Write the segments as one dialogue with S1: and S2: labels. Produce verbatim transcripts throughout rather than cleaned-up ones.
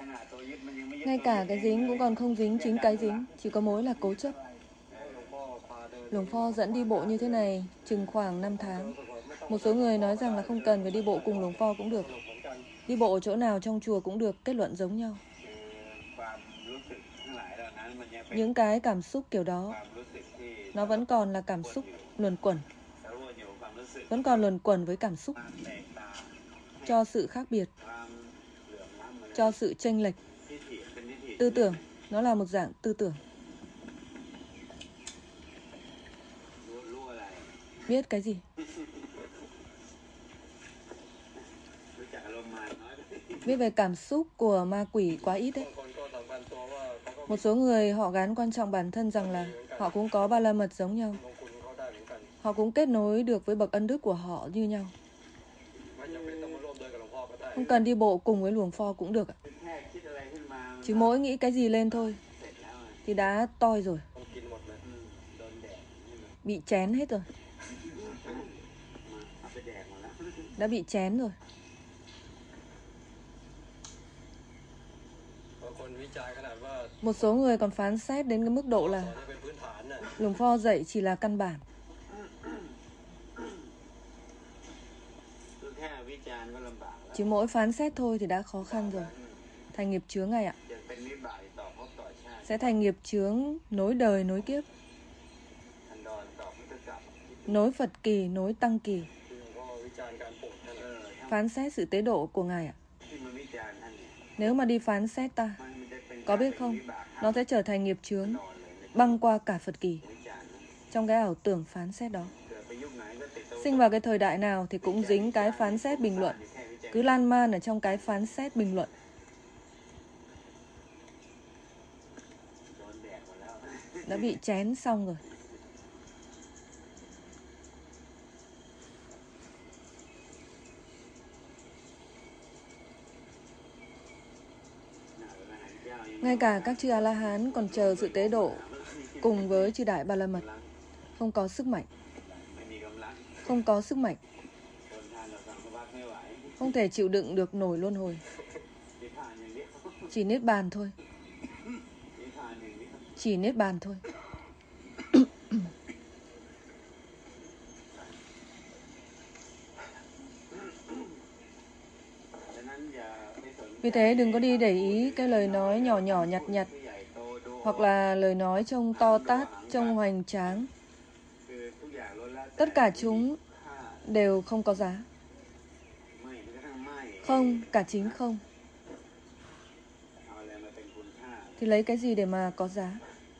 S1: Ngay cả cái dính cũng còn không dính chính cái dính, chỉ có mối là cố chấp. Luồng Pho dẫn đi bộ như thế này chừng khoảng năm tháng. Một số người nói rằng là không cần phải đi bộ cùng Luồng Pho cũng được. Đi bộ chỗ nào trong chùa cũng được, kết luận giống nhau. Những cái cảm xúc kiểu đó, nó vẫn còn là cảm xúc luẩn quẩn. Vẫn còn luẩn quẩn với cảm xúc. Cho sự khác biệt, cho sự chênh lệch. Tư tưởng, nó là một dạng tư tưởng. Biết cái gì? Biết về cảm xúc của ma quỷ quá ít đấy. Một số người họ gán quan trọng bản thân rằng là họ cũng có ba la mật giống nhau. Họ cũng kết nối được với bậc ân đức của họ như nhau. Không cần đi bộ cùng với Luồng Pho cũng được ạ. Chỉ mỗi nghĩ cái gì lên thôi thì đã toi rồi. Bị chén hết rồi. Đã bị chén rồi. Một số người còn phán xét đến cái mức độ là Luồng Pho dạy chỉ là căn bản. Chỉ mỗi phán xét thôi thì đã khó khăn rồi. Thành nghiệp chướng này ạ. Sẽ thành nghiệp chướng nối đời nối kiếp. Nối Phật kỳ, nối Tăng kỳ. Phán xét sự tế độ của Ngài ạ. Nếu mà đi phán xét ta, có biết không, nó sẽ trở thành nghiệp chướng băng qua cả Phật kỳ. Trong cái ảo tưởng phán xét đó, sinh vào cái thời đại nào thì cũng dính cái phán xét bình luận. Cứ lan man ở trong cái phán xét bình luận. Đã bị chén xong rồi. Ngay cả các chư A-la-hán còn chờ sự tế độ cùng với chư Đại Ba La Mật. Không có sức mạnh. Không có sức mạnh. Không thể chịu đựng được nổi luân hồi. Chỉ niết bàn thôi. Chỉ niết bàn thôi. Vì thế đừng có đi để ý cái lời nói nhỏ nhỏ nhặt nhặt, hoặc là lời nói trông to tát, trông hoành tráng. Tất cả chúng đều không có giá. Không, cả chính không. Thì lấy cái gì để mà có giá?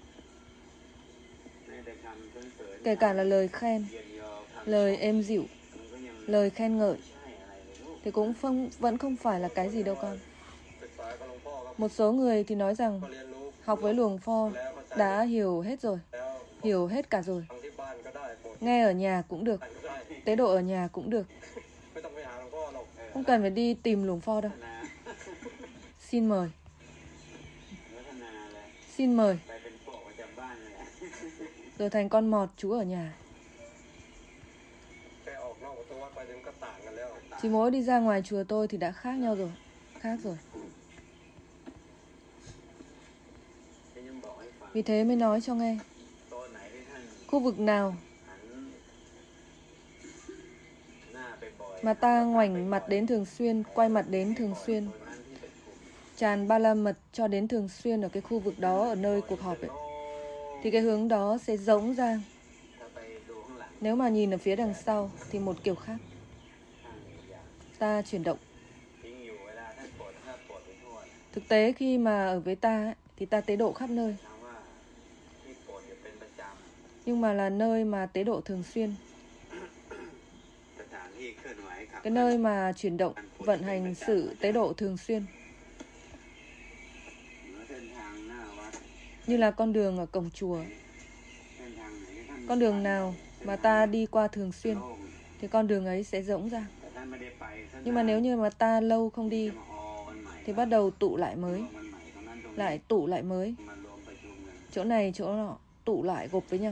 S1: Kể cả là lời khen, lời êm dịu, lời khen ngợi, thì cũng không, vẫn không phải là cái gì đâu con. Một số người thì nói rằng học với Luồng Pho đã hiểu hết rồi, hiểu hết cả rồi. Nghe ở nhà cũng được, tế độ ở nhà cũng được. Không cần phải đi tìm Luồng Pho đâu. Xin mời. Xin mời. Rồi thành con mọt chú ở nhà. Chỉ mỗi đi ra ngoài chùa tôi thì đã khác nhau rồi. Khác rồi. Vì thế mới nói cho nghe. Khu vực nào mà ta ngoảnh mặt đến thường xuyên, quay mặt đến thường xuyên, tràn ba la mật cho đến thường xuyên ở cái khu vực đó, ở nơi cuộc họp ấy, thì cái hướng đó sẽ rỗng ra. Nếu mà nhìn ở phía đằng sau thì một kiểu khác. Ta chuyển động. Thực tế khi mà ở với ta ấy, thì ta tế độ khắp nơi. Nhưng mà là nơi mà tế độ thường xuyên. Cái nơi mà chuyển động, vận hành sự tế độ thường xuyên. Như là con đường ở cổng chùa. Con đường nào mà ta đi qua thường xuyên thì con đường ấy sẽ rỗng ra. Nhưng mà nếu như mà ta lâu không đi thì bắt đầu tụ lại mới. Lại tụ lại mới. Chỗ này chỗ nọ tụ lại gộp với nhau.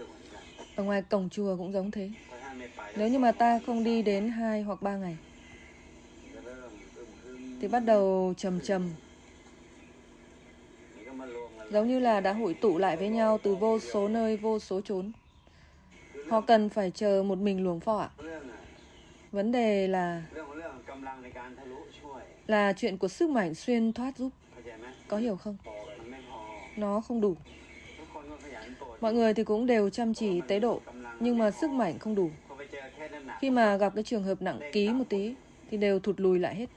S1: Ở ngoài cổng chùa cũng giống thế. Nếu như mà ta không đi đến hai hoặc ba ngày thì bắt đầu trầm trầm, giống như là đã hội tụ lại với nhau từ vô số nơi, vô số chốn. Họ cần phải chờ một mình luồng pho ạ. Vấn đề là là chuyện của sức mạnh xuyên thoát giúp. Có hiểu không? Nó không đủ. Mọi người thì cũng đều chăm chỉ tế độ, nhưng mà sức mạnh không đủ. Khi mà gặp cái trường hợp nặng ký một tí thì đều thụt lùi lại hết.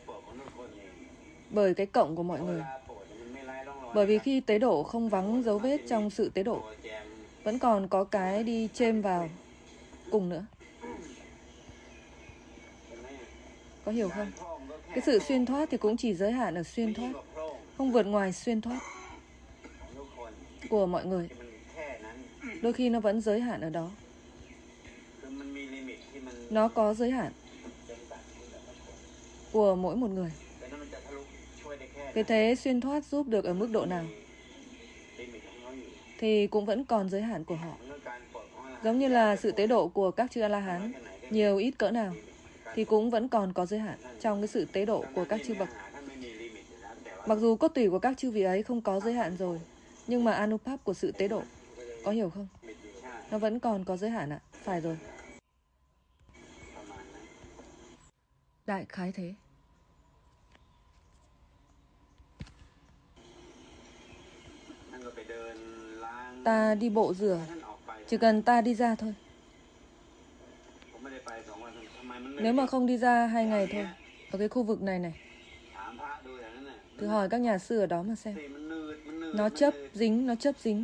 S1: Bởi cái cộng của mọi người. Bởi vì khi tế độ không vắng dấu vết trong sự tế độ, vẫn còn có cái đi chêm vào cùng nữa. Có hiểu không? Cái sự xuyên thoát thì cũng chỉ giới hạn ở xuyên thoát, không vượt ngoài xuyên thoát của mọi người. Đôi khi nó vẫn giới hạn ở đó. Nó có giới hạn của mỗi một người. Vì thế xuyên thoát giúp được ở mức độ nào thì cũng vẫn còn giới hạn của họ. Giống như là sự tế độ của các chư A-la-hán, nhiều ít cỡ nào thì cũng vẫn còn có giới hạn trong cái sự tế độ của các chư bậc. Mặc dù cốt tủy của các chư vị ấy không có giới hạn rồi, nhưng mà Anupap của sự tế độ, có hiểu không? Nó vẫn còn có giới hạn ạ. Phải rồi. Đại khái thế. Ta đi bộ rửa, chỉ cần ta đi ra thôi. Nếu mà không đi ra hai ngày thôi, ở cái khu vực này này, thử hỏi các nhà sư ở đó mà xem. Nó chấp dính, nó chấp dính.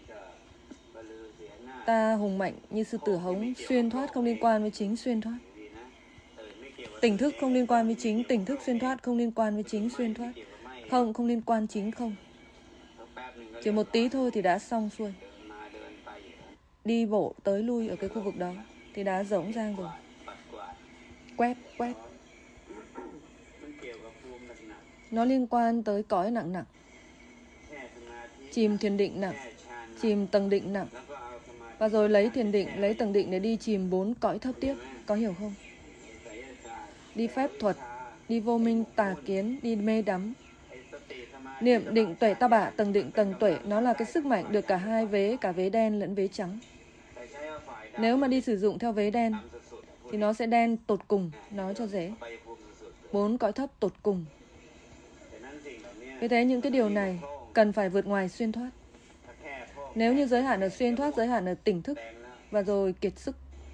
S1: Ta hùng mạnh như sư tử hống, xuyên thoát không liên quan với chính xuyên thoát. Tỉnh thức không liên quan với chính tỉnh thức, xuyên thoát không liên quan với chính xuyên thoát. Không, không liên quan chính không. Chỉ một tí thôi thì đã xong xuôi. Đi bộ tới lui ở cái khu vực đó thì đã rỗng rang rồi. Quét, quét. Nó liên quan tới cõi nặng nặng. Chìm thiền định nặng, chìm tầng định nặng. Và rồi lấy thiền định, lấy tầng định để đi chìm bốn cõi thấp tiếp. Có hiểu không? Đi phép thuật, đi vô minh tà kiến, đi mê đắm. Niệm định tuệ ta bạ, tầng định tầng tuệ, nó là cái sức mạnh được cả hai vế, cả vế đen lẫn vế trắng. Nếu mà đi sử dụng theo vế đen thì nó sẽ đen tột cùng, nói cho dễ. Bốn cõi thấp tột cùng. Vì thế những cái điều này cần phải vượt ngoài xuyên thoát. Nếu như giới hạn ở xuyên thoát, giới hạn ở tỉnh thức, và rồi kiệt sức.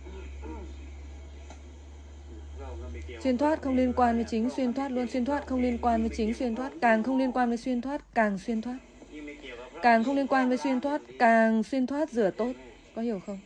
S1: Xuyên thoát không liên quan với chính xuyên thoát luôn. Xuyên thoát không liên quan với chính xuyên thoát. Càng không liên quan với xuyên thoát, càng xuyên thoát. Càng không liên quan với xuyên thoát, càng xuyên thoát rửa tốt. Có hiểu không?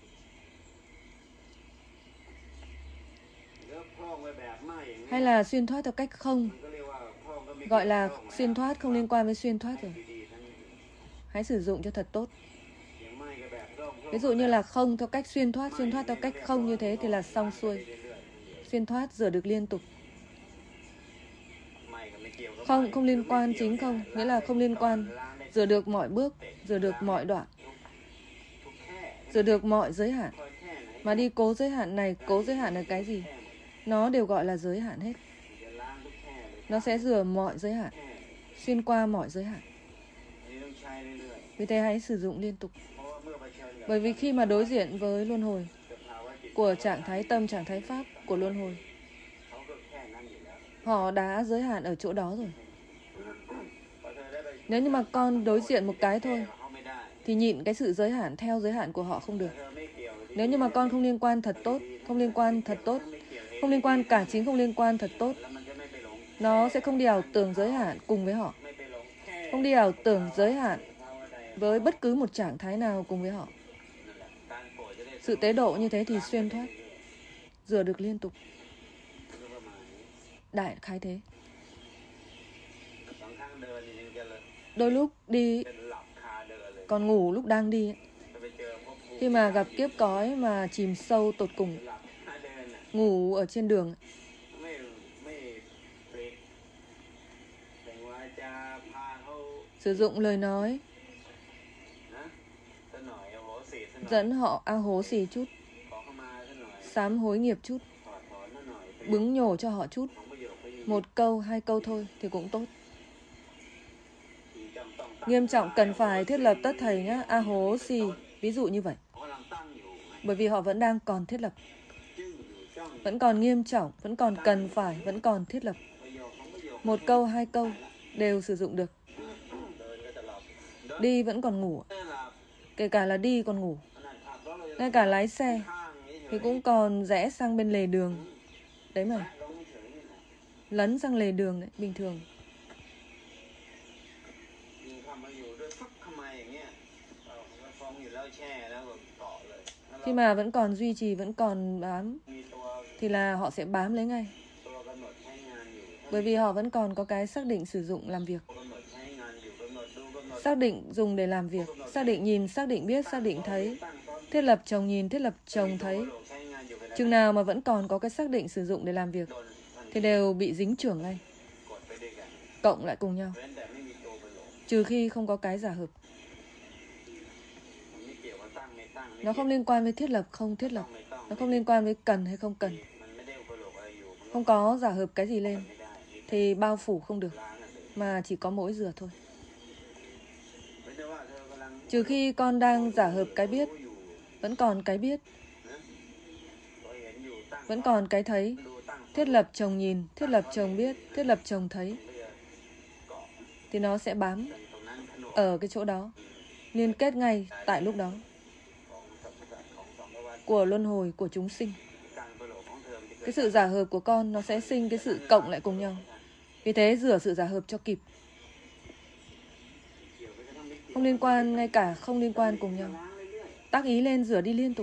S1: Hay là xuyên thoát theo cách không, gọi là xuyên thoát không liên quan với xuyên thoát rồi. Hãy sử dụng cho thật tốt. Ví dụ như là không theo cách xuyên thoát, xuyên thoát theo cách không như thế thì là xong xuôi. Xuyên thoát rửa được liên tục. Không, không liên quan chính không, nghĩa là không liên quan, rửa được mọi bước, rửa được mọi đoạn, rửa được mọi giới hạn. Mà đi cố giới hạn này, cố giới hạn là cái gì? Nó đều gọi là giới hạn hết. Nó sẽ rửa mọi giới hạn, xuyên qua mọi giới hạn. Vì thế hãy sử dụng liên tục. Bởi vì khi mà đối diện với luân hồi của trạng thái tâm, trạng thái pháp của luân hồi, họ đã giới hạn ở chỗ đó rồi. Nếu như mà con đối diện một cái thôi thì nhịn cái sự giới hạn theo giới hạn của họ không được. Nếu như mà con không liên quan thật tốt, không liên quan thật tốt, không liên quan cả chính không liên quan thật tốt, nó sẽ không đi ảo tưởng giới hạn cùng với họ. Không đi ảo tưởng giới hạn với bất cứ một trạng thái nào cùng với họ. Sự tế độ như thế thì xuyên thoát, rửa được liên tục. Đại khái thế. Đôi lúc đi còn ngủ lúc đang đi. Khi mà gặp kiếp cói mà chìm sâu tột cùng, ngủ ở trên đường, sử dụng lời nói dẫn họ a hố xì chút, sám hối nghiệp chút, bứng nhổ cho họ chút. một câu, hai câu thôi thì cũng tốt. Nghiêm trọng cần phải thiết lập tất thầy nhá, a hố xì, ví dụ như vậy. Bởi vì họ vẫn đang còn thiết lập, vẫn còn nghiêm trọng, vẫn còn cần phải, vẫn còn thiết lập. Một câu, hai câu đều sử dụng được. Đi vẫn còn ngủ, kể cả là đi còn ngủ. Ngay cả lái xe thì cũng còn rẽ sang bên lề đường. Đấy mà, lấn sang lề đường đấy, bình thường. Khi mà vẫn còn duy trì, vẫn còn bám thì là họ sẽ bám lấy ngay. Bởi vì họ vẫn còn có cái xác định sử dụng làm việc. Xác định dùng để làm việc, xác định nhìn, xác định biết, xác định thấy. Thiết lập chồng nhìn, thiết lập chồng thấy. Chừng nào mà vẫn còn có cái xác định sử dụng để làm việc thì đều bị dính chưởng ngay, cộng lại cùng nhau. Trừ khi không có cái giả hợp. Nó không liên quan với thiết lập, không thiết lập. Nó không liên quan với cần hay không cần. Không có giả hợp cái gì lên thì bao phủ không được, mà chỉ có mỗi rửa thôi. Trừ khi con đang giả hợp cái biết, vẫn còn cái biết, vẫn còn cái thấy. Thiết lập chồng nhìn, thiết lập chồng biết, thiết lập chồng thấy, thì nó sẽ bám ở cái chỗ đó, liên kết ngay tại lúc đó. Của luân hồi, của chúng sinh. Cái sự giả hợp của con nó sẽ sinh cái sự cộng lại cùng nhau. Vì thế rửa sự giả hợp cho kịp. Không liên quan, ngay cả không liên quan cùng nhau. Tác ý lên rửa đi liên tục.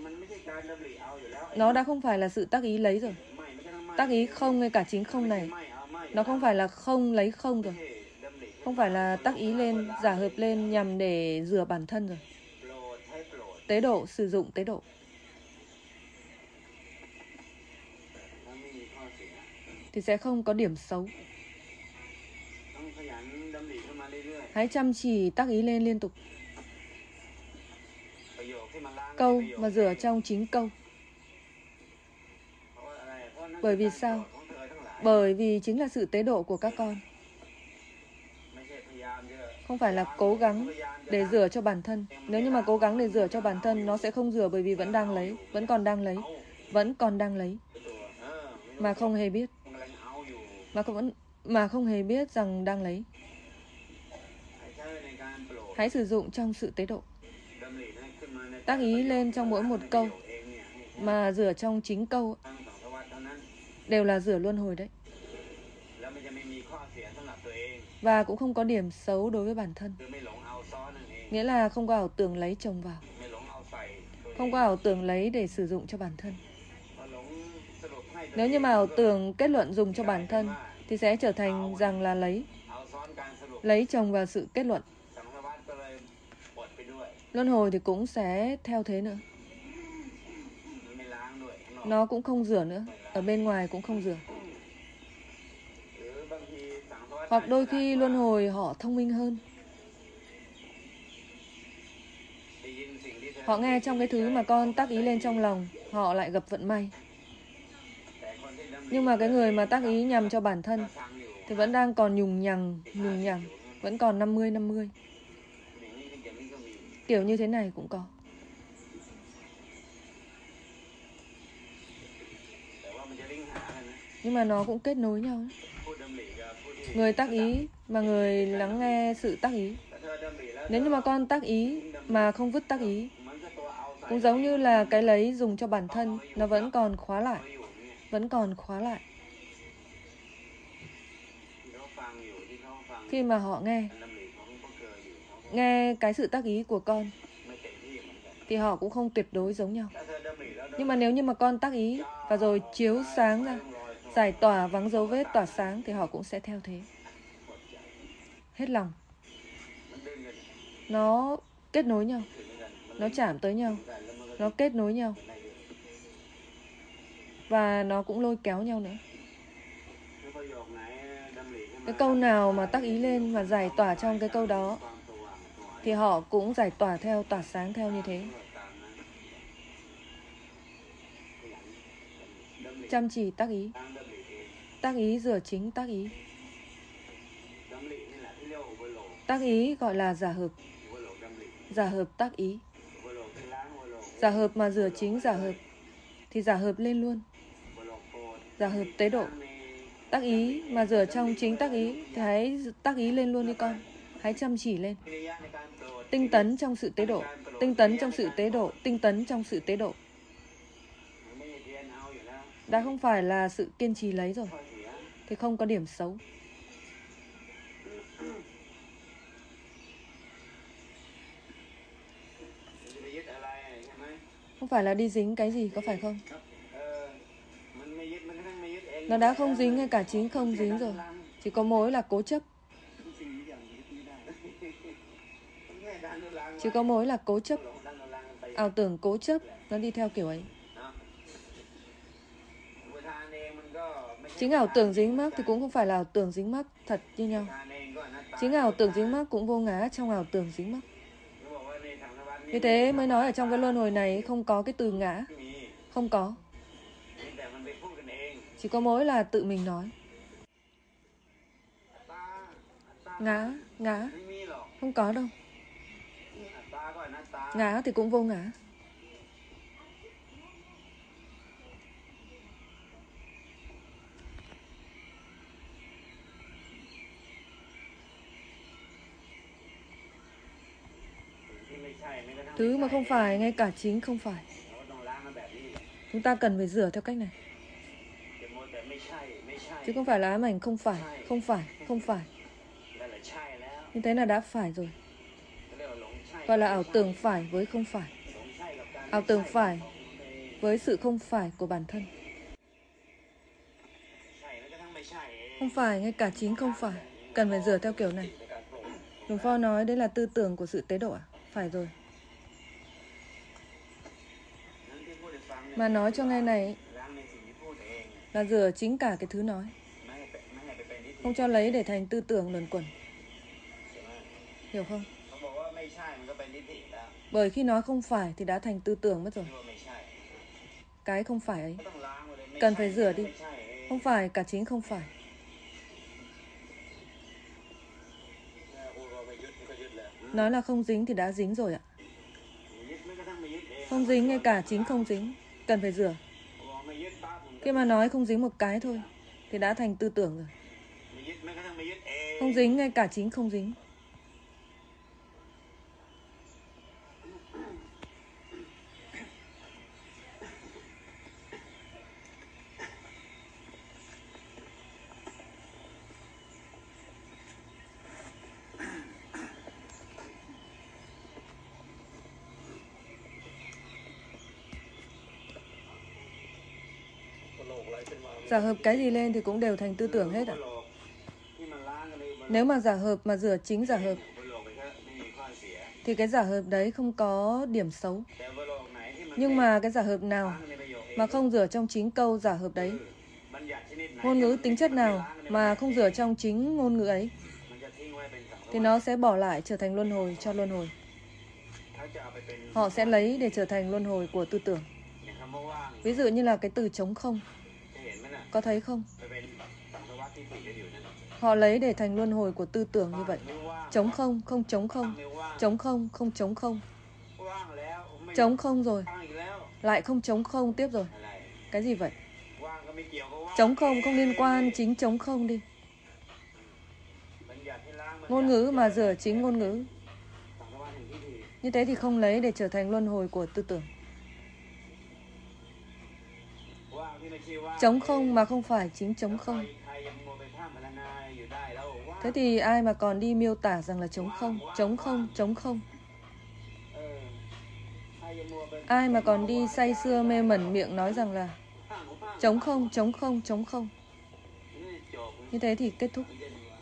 S1: Nó đã không phải là sự tác ý lấy rồi. Tác ý không, ngay cả chính không này, nó không phải là không lấy không rồi. Không phải là tác ý lên, giả hợp lên nhằm để rửa bản thân rồi. Tế độ, sử dụng tế độ thì sẽ không có điểm xấu. Hãy chăm chỉ tác ý lên liên tục. Câu mà rửa trong chính câu. Bởi vì sao? Bởi vì chính là sự tế độ của các con. Không phải là cố gắng để rửa cho bản thân. Nếu như mà cố gắng để rửa cho bản thân, nó sẽ không rửa, bởi vì vẫn đang lấy, vẫn còn đang lấy, vẫn còn đang lấy. Mà không hề biết. Mà không, mà không hề biết rằng đang lấy. Hãy sử dụng trong sự tế độ. Tác ý lên trong mỗi một câu, mà rửa trong chính câu, đều là rửa luân hồi đấy. Và cũng không có điểm xấu đối với bản thân. Nghĩa là không có ảo tưởng lấy chồng vào, không có ảo tưởng lấy để sử dụng cho bản thân. Nếu như mà ảo tưởng kết luận dùng cho bản thân thì sẽ trở thành rằng là lấy Lấy chồng vào sự kết luận. Luân hồi thì cũng sẽ theo thế nữa. Nó cũng không rửa nữa, ở bên ngoài cũng không rửa. Hoặc đôi khi luân hồi họ thông minh hơn. Họ nghe trong cái thứ mà con tác ý lên trong lòng, họ lại gặp vận may. Nhưng mà cái người mà tác ý nhằm cho bản thân thì vẫn đang còn nhùng nhằng, nhùng nhằng, vẫn còn năm mươi năm mươi. Kiểu như thế này cũng có. Nhưng mà nó cũng kết nối nhau. Người tác ý mà người lắng nghe sự tác ý. Nếu như mà con tác ý mà không vứt tác ý, cũng giống như là cái lấy dùng cho bản thân, nó vẫn còn khóa lại, vẫn còn khóa lại. Khi mà họ nghe Nghe cái sự tác ý của con thì họ cũng không tuyệt đối giống nhau. Nhưng mà nếu như mà con tác ý và rồi chiếu sáng ra, giải tỏa vắng dấu vết tỏa sáng, thì họ cũng sẽ theo thế. Hết lòng. Nó kết nối nhau, nó chạm tới nhau, nó kết nối nhau, và nó cũng lôi kéo nhau nữa. Cái câu nào mà tác ý lên và giải tỏa trong cái câu đó thì họ cũng giải tỏa theo, tỏa sáng theo như thế. Chăm chỉ tác ý. Tác ý rửa chính tác ý. Tác ý gọi là giả hợp. Giả hợp tác ý. Giả hợp mà rửa chính giả hợp thì giả hợp lên luôn. Giả hợp tế độ. Tác ý mà rửa trong chính tác ý thì hãy tác ý lên luôn đi con. Hãy chăm chỉ lên. Tinh tấn trong sự tế độ. Tinh tấn trong sự tế độ. Tinh tấn trong sự tế độ. Đã không phải là sự kiên trì lấy rồi thì không có điểm xấu. Không phải là đi dính cái gì, có phải không? Nó đã không dính ngay cả chính không dính rồi. Chỉ có mỗi là cố chấp. Chỉ có mỗi là cố chấp. Ảo tưởng cố chấp, nó đi theo kiểu ấy. Chính ảo tưởng dính mắc thì cũng không phải là ảo tưởng dính mắc thật như nhau. Chính ảo tưởng dính mắc cũng vô ngã trong ảo tưởng dính mắc. Như thế mới nói ở trong cái luân hồi này không có cái từ ngã. Không có. Chỉ có mỗi là tự mình nói. Ngã, ngã. Không có đâu. Ngã thì cũng vô ngã. Thứ mà không phải, ngay cả chính không phải. Chúng ta cần phải rửa theo cách này. Chứ không phải là ám ảnh không phải, không phải, không phải. Như thế là đã phải rồi. Gọi là ảo tưởng phải với không phải. Ảo tưởng phải với sự không phải của bản thân. Không phải, ngay cả chính không phải. Cần phải rửa theo kiểu này. Luân Pho nói đấy là tư tưởng của sự tế độ à? Phải rồi. Mà nói cho nghe này là rửa chính cả cái thứ nói. Không cho lấy để thành tư tưởng luẩn quẩn. Hiểu không? Bởi khi nói không phải thì đã thành tư tưởng mất rồi. Cái không phải ấy cần phải rửa đi. Không phải, cả chính không phải. Nói là không dính thì đã dính rồi ạ. Không dính ngay cả chính không dính. Cần phải rửa. Khi mà nói không dính một cái thôi thì đã thành tư tưởng rồi. Không dính ngay cả chính không dính. Giả hợp cái gì lên thì cũng đều thành tư tưởng hết ạ. Nếu mà giả hợp mà rửa chính giả hợp thì cái giả hợp đấy không có điểm xấu. Nhưng mà cái giả hợp nào mà không rửa trong chính câu giả hợp đấy, ngôn ngữ tính chất nào mà không rửa trong chính ngôn ngữ ấy, thì nó sẽ bỏ lại trở thành luân hồi cho luân hồi. Họ sẽ lấy để trở thành luân hồi của tư tưởng. Ví dụ như là cái từ trống không. Có thấy không? Họ lấy để thành luân hồi của tư tưởng như vậy. Trống không, không trống không. Trống không, không trống không. Trống không rồi lại không trống không tiếp rồi. Cái gì vậy? Trống không không liên quan chính trống không đi. Ngôn ngữ mà rửa chính ngôn ngữ. Như thế thì không lấy để trở thành luân hồi của tư tưởng. Trống không mà không phải chính trống không. Thế thì ai mà còn đi miêu tả rằng là trống không, trống không, trống không. Ai mà còn đi say sưa mê mẩn miệng nói rằng là trống không, trống không, trống không. Như thế thì kết thúc.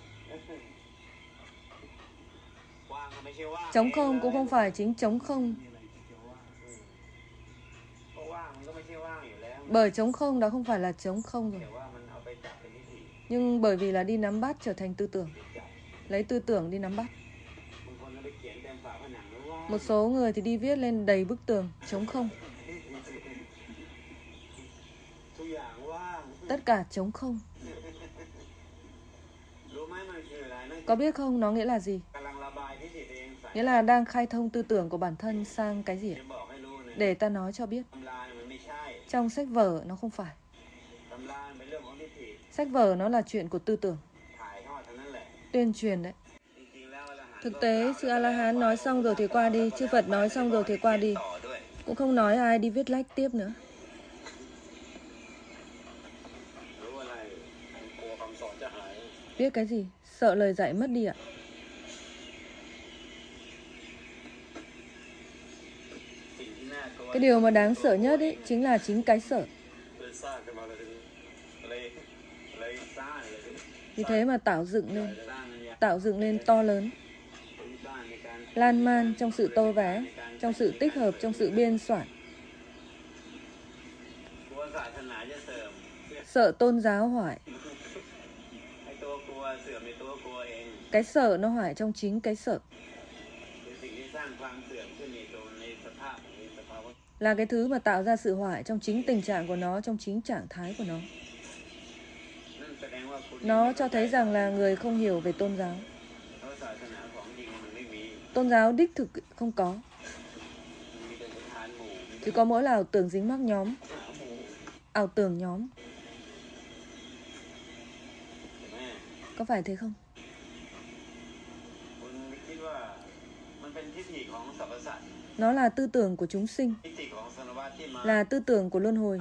S1: Trống không cũng không phải chính trống không. Bởi trống không đó không phải là trống không rồi. Nhưng bởi vì là đi nắm bắt trở thành tư tưởng. Lấy tư tưởng đi nắm bắt. Một số người thì đi viết lên đầy bức tường trống không. Tất cả trống không. Có biết không, nó nghĩa là gì? Nghĩa là đang khai thông tư tưởng của bản thân sang cái gì ạ? Để ta nói cho biết. Trong sách vở nó không phải. Sách vở nó là chuyện của tư tưởng, tuyên truyền đấy. Thực tế, sư A-la-hán nói xong rồi thì qua đi, chư Phật nói xong rồi thì qua đi. Cũng không nói ai đi viết lách tiếp nữa. Biết cái gì? Sợ lời dạy mất đi ạ. Cái điều mà đáng sợ nhất ấy chính là chính cái sợ. Vì thế mà tạo dựng lên, tạo dựng lên to lớn, lan man trong sự tô vẽ, trong sự tích hợp, trong sự biên soạn. Sợ tôn giáo hoại. Cái sợ nó hoại trong chính cái sợ. Là cái thứ mà tạo ra sự hoại trong chính tình trạng của nó, trong chính trạng thái của nó. Nó cho thấy rằng là người không hiểu về tôn giáo. Tôn giáo đích thực không có. Chỉ có mỗi là ảo tưởng dính mắc nhóm. Ảo tưởng nhóm. Có phải thế không? Nó là tư tưởng của chúng sinh, là tư tưởng của luân hồi,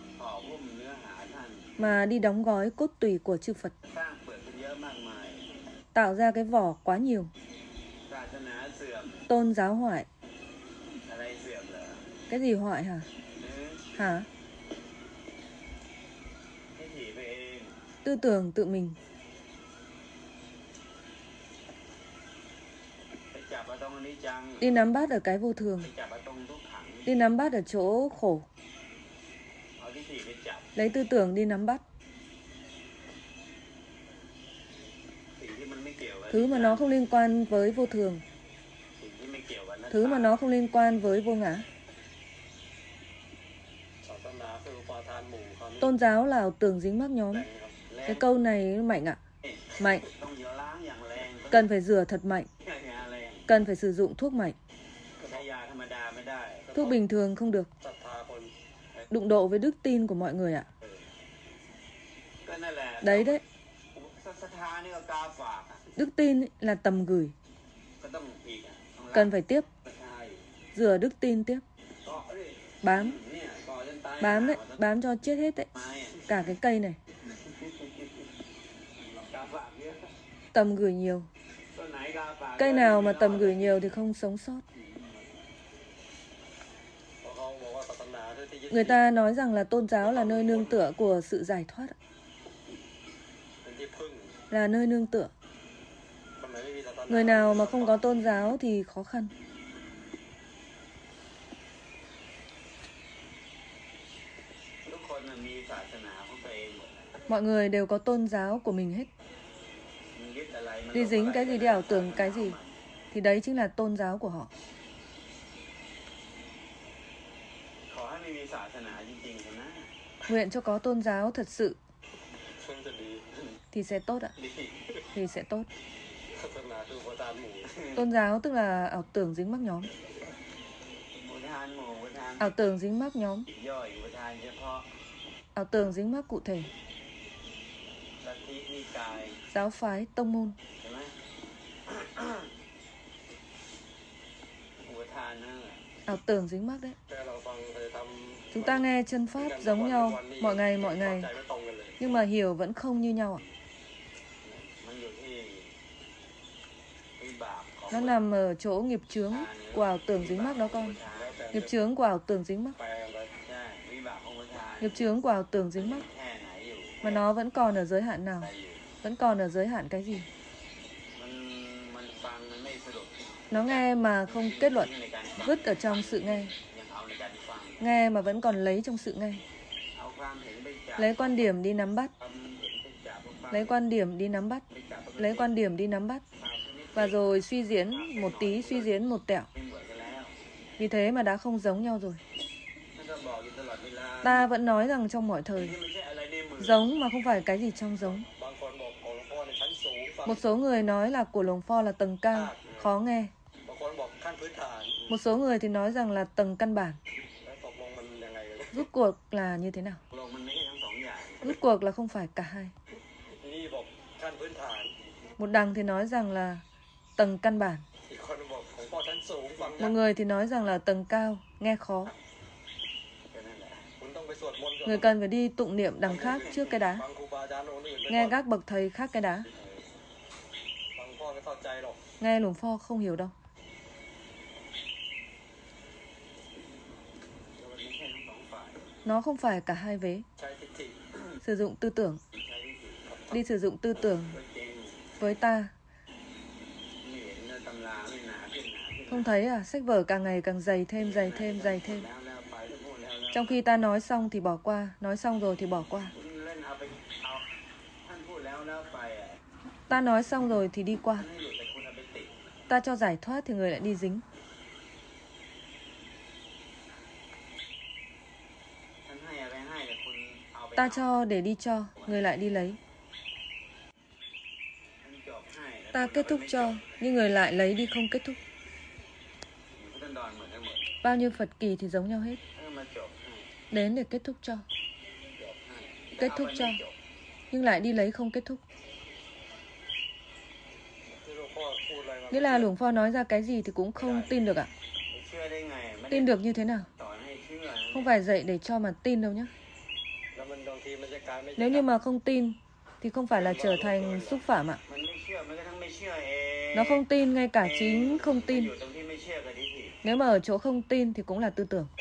S1: mà đi đóng gói cốt tủy của chư Phật, tạo ra cái vỏ quá nhiều. Tôn giáo hoại. Cái gì hoại hả? Hả? Tư tưởng tự mình. Đi nắm bắt ở cái vô thường. Đi nắm bắt ở chỗ khổ. Lấy tư tưởng đi nắm bắt. Thứ mà nó không liên quan với vô thường. Thứ mà nó không liên quan với vô ngã. Tôn giáo là ảo tưởng dính mắc nhóm. Cái câu này mạnh ạ. Mạnh. Cần phải rửa thật mạnh. Cần phải sử dụng thuốc mạnh. Thuốc bình thường không được. Đụng độ với đức tin của mọi người ạ. Đấy đấy. Đức tin là tầm gửi. Cần phải tiếp. Rửa đức tin tiếp. Bám. Bám đấy. Bám cho chết hết đấy. Cả cái cây này. Tầm gửi nhiều. Cây nào mà tầm gửi nhiều thì không sống sót. Người ta nói rằng là tôn giáo là nơi nương tựa của sự giải thoát. Là nơi nương tựa. Người nào mà không có tôn giáo thì khó khăn. Mọi người đều có tôn giáo của mình hết. Đi dính cái gì, đi ảo tưởng cái gì, thì đấy chính là tôn giáo của họ. Nguyện cho có tôn giáo thật sự thì sẽ tốt ạ. Thì sẽ tốt. Tôn giáo tức là ảo tưởng dính mắc nhóm. Ảo tưởng dính mắc nhóm. Ảo tưởng dính mắc cụ thể. Giáo phái, tông môn. Ảo tưởng dính mắc đấy. Chúng ta nghe chân pháp giống nhau mọi ngày mọi ngày, nhưng mà hiểu vẫn không như nhau ạ. Nó nằm ở chỗ nghiệp chướng của ảo tưởng dính mắc đó con. Nghiệp chướng của ảo tưởng dính mắc. Nghiệp chướng của ảo tưởng dính mắc. Mà nó vẫn còn ở giới hạn nào? Vẫn còn ở giới hạn cái gì? Nó nghe mà không kết luận, vứt ở trong sự nghe. Nghe mà vẫn còn lấy trong sự nghe. Lấy quan điểm đi nắm bắt. Lấy quan điểm đi nắm bắt. Lấy quan điểm đi nắm bắt. Và rồi suy diễn một tí, suy diễn một tẹo. Vì thế mà đã không giống nhau rồi. Ta vẫn nói rằng trong mọi thời, giống mà không phải cái gì trong giống. Một số người nói là của Hluồng Pho là tầng cao, khó nghe. Một số người thì nói rằng là tầng căn bản. Rút cuộc là như thế nào? Rút cuộc là không phải cả hai. Một đằng thì nói rằng là tầng căn bản. Một người thì nói rằng là tầng cao, nghe khó. Người cần phải đi tụng niệm đằng khác trước cái đá. Nghe các bậc thầy khác cái đá. Nghe Hluồng Pho không hiểu đâu. Nó không phải cả hai vế. Sử dụng tư tưởng. Đi sử dụng tư tưởng với ta. Không thấy à? Sách vở càng ngày càng dày thêm, dày thêm, dày thêm. Trong khi ta nói xong thì bỏ qua. Nói xong rồi thì bỏ qua. Ta nói xong rồi thì đi qua. Ta cho giải thoát thì người lại đi dính. Ta cho để đi cho, người lại đi lấy. Ta kết thúc cho, nhưng người lại lấy đi không kết thúc. Bao nhiêu Phật kỳ thì giống nhau hết. Đến để kết thúc cho. Kết thúc cho, nhưng lại đi lấy không kết thúc. Nghĩa là Hluồng Pho nói ra cái gì thì cũng không tin được ạ. Tin được như thế nào? Không phải dạy để cho mà tin đâu nhé. Nếu như mà không tin thì không phải là trở thành xúc phạm ạ. Nó không tin, ngay cả chính không tin. Nếu mà ở chỗ không tin thì cũng là tư tưởng.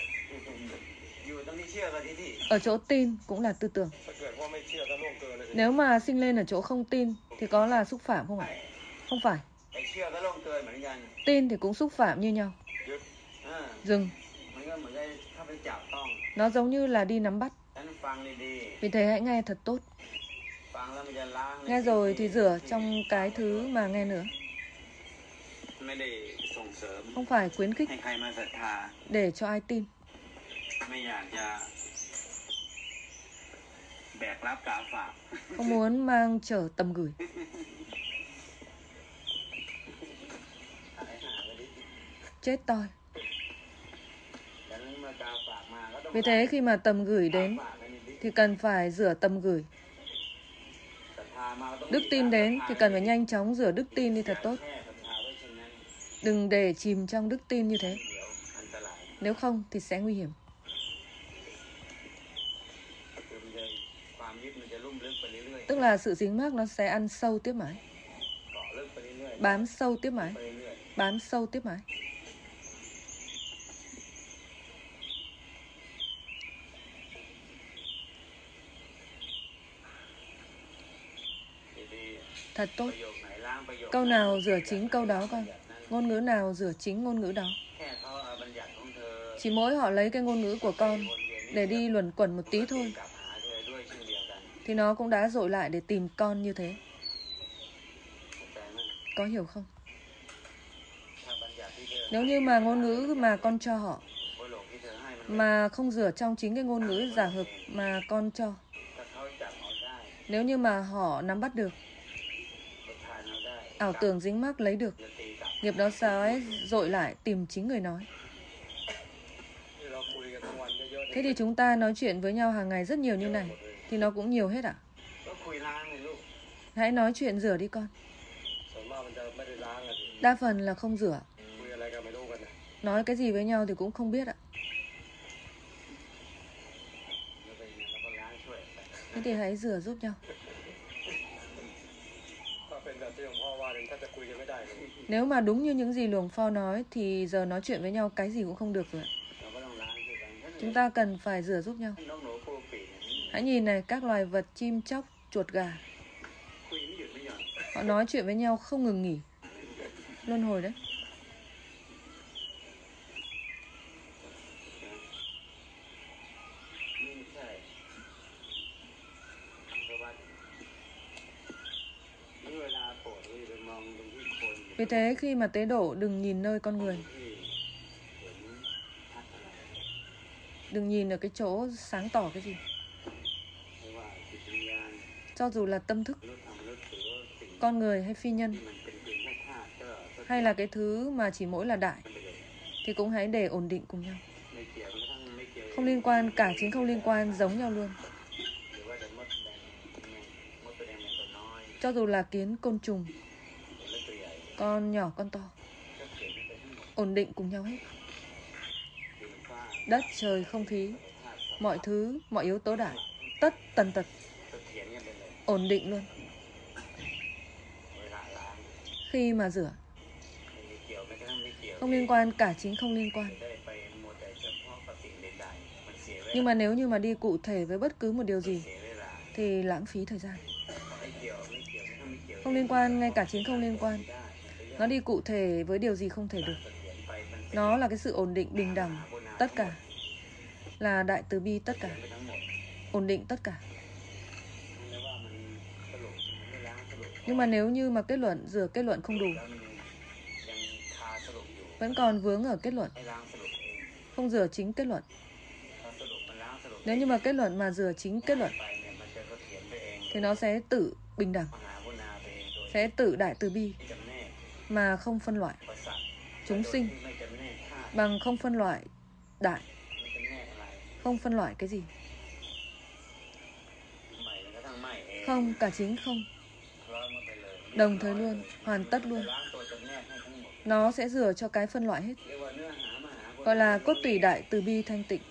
S1: Ở chỗ tin cũng là tư tưởng. Nếu mà sinh lên ở chỗ không tin thì có là xúc phạm không ạ? Không phải. Tin thì cũng xúc phạm như nhau. Dừng. Nó giống như là đi nắm bắt. Vì thế hãy nghe thật tốt. Nghe rồi thì rửa trong cái thứ mà nghe nữa. Không phải khuyến khích để cho ai tin. Không muốn mang chở tầm gửi. Chết toi. Vì thế khi mà tầm gửi đến thì cần phải rửa tầm gửi. Đức tin đến thì cần phải nhanh chóng rửa đức tin đi thật tốt. Đừng để chìm trong đức tin như thế. Nếu không thì sẽ nguy hiểm. Tức là sự dính mắc nó sẽ ăn sâu tiếp mãi. Bám sâu tiếp mãi. Bám sâu tiếp mãi. Thật tốt. Câu nào rửa chính câu đó con. Ngôn ngữ nào rửa chính ngôn ngữ đó. Chỉ mỗi họ lấy cái ngôn ngữ của con để đi luẩn quẩn một tí thôi thì nó cũng đã dội lại để tìm con như thế. Có hiểu không? Nếu như mà ngôn ngữ mà con cho họ mà không rửa trong chính cái ngôn ngữ giả hợp mà con cho, nếu như mà họ nắm bắt được, ảo tưởng dính mắc lấy được, nghiệp đó sẽ dội lại tìm chính người nói. Thế thì chúng ta nói chuyện với nhau hàng ngày rất nhiều như này thì nó cũng nhiều hết ạ. Hãy nói chuyện rửa đi con. Đa phần là không rửa. Nói cái gì với nhau thì cũng không biết ạ. Thế thì hãy rửa giúp nhau. Nếu mà đúng như những gì Hluồng Pho nói thì giờ nói chuyện với nhau cái gì cũng không được rồi. Chúng ta cần phải rửa giúp nhau. Hãy nhìn này, các loài vật chim chóc, chuột gà, họ nói chuyện với nhau không ngừng nghỉ. Luân hồi đấy. Vì thế khi mà tế độ đừng nhìn nơi con người. Đừng nhìn ở cái chỗ sáng tỏ cái gì. Cho dù là tâm thức, con người hay phi nhân, hay là cái thứ mà chỉ mỗi là đại, thì cũng hãy để ổn định cùng nhau. Không liên quan, cả chính không liên quan, giống nhau luôn. Cho dù là kiến, côn trùng, con nhỏ, con to, ổn định cùng nhau hết. Đất, trời, không khí, mọi thứ, mọi yếu tố đại, tất tần tật, ổn định luôn. Khi mà rửa, không liên quan, cả chính không liên quan. Nhưng mà nếu như mà đi cụ thể với bất cứ một điều gì thì lãng phí thời gian. Không liên quan, ngay cả chính không liên quan. Nó đi cụ thể với điều gì không thể được. Nó là cái sự ổn định, bình đẳng, tất cả. Là đại từ bi tất cả. Ổn định tất cả. Nhưng mà nếu như mà kết luận, rửa kết luận không đủ, vẫn còn vướng ở kết luận, không rửa chính kết luận. Nếu như mà kết luận mà rửa chính kết luận thì nó sẽ tự bình đẳng, sẽ tự đại từ bi, mà không phân loại chúng sinh, bằng không phân loại đại. Không phân loại cái gì. Không, cả chính không, đồng thời luôn, hoàn tất luôn. Nó sẽ rửa cho cái phân loại hết. Gọi là cốt tủy đại từ bi thanh tịnh.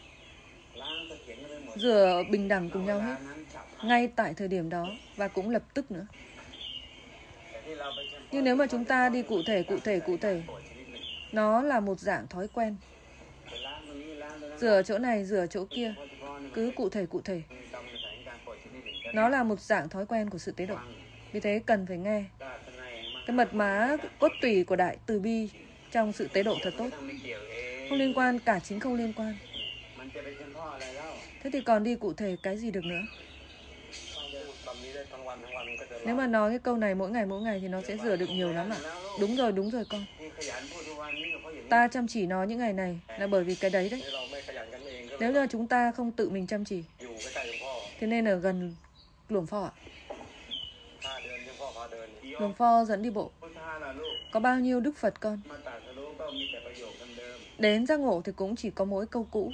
S1: Rửa bình đẳng cùng nhau hết, ngay tại thời điểm đó, và cũng lập tức nữa. Nhưng nếu mà chúng ta đi cụ thể, cụ thể, cụ thể, nó là một dạng thói quen. Rửa chỗ này, rửa chỗ kia, cứ cụ thể, cụ thể. Nó là một dạng thói quen của sự tế độ. Vì thế cần phải nghe cái mật mã cốt tủy của đại từ bi trong sự tế độ thật tốt. Không liên quan, cả chính không liên quan. Thế thì còn đi cụ thể cái gì được nữa? Nếu mà nói cái câu này mỗi ngày mỗi ngày thì nó sẽ rửa được nhiều lắm ạ. Đúng rồi, đúng rồi con. Ta chăm chỉ nói những ngày này là bởi vì cái đấy đấy. Nếu như chúng ta không tự mình chăm chỉ thì nên ở gần Luồng Pho ạ. Luồng Pho dẫn đi bộ. Có bao nhiêu Đức Phật con? Đến giác ngộ thì cũng chỉ có mỗi câu cũ.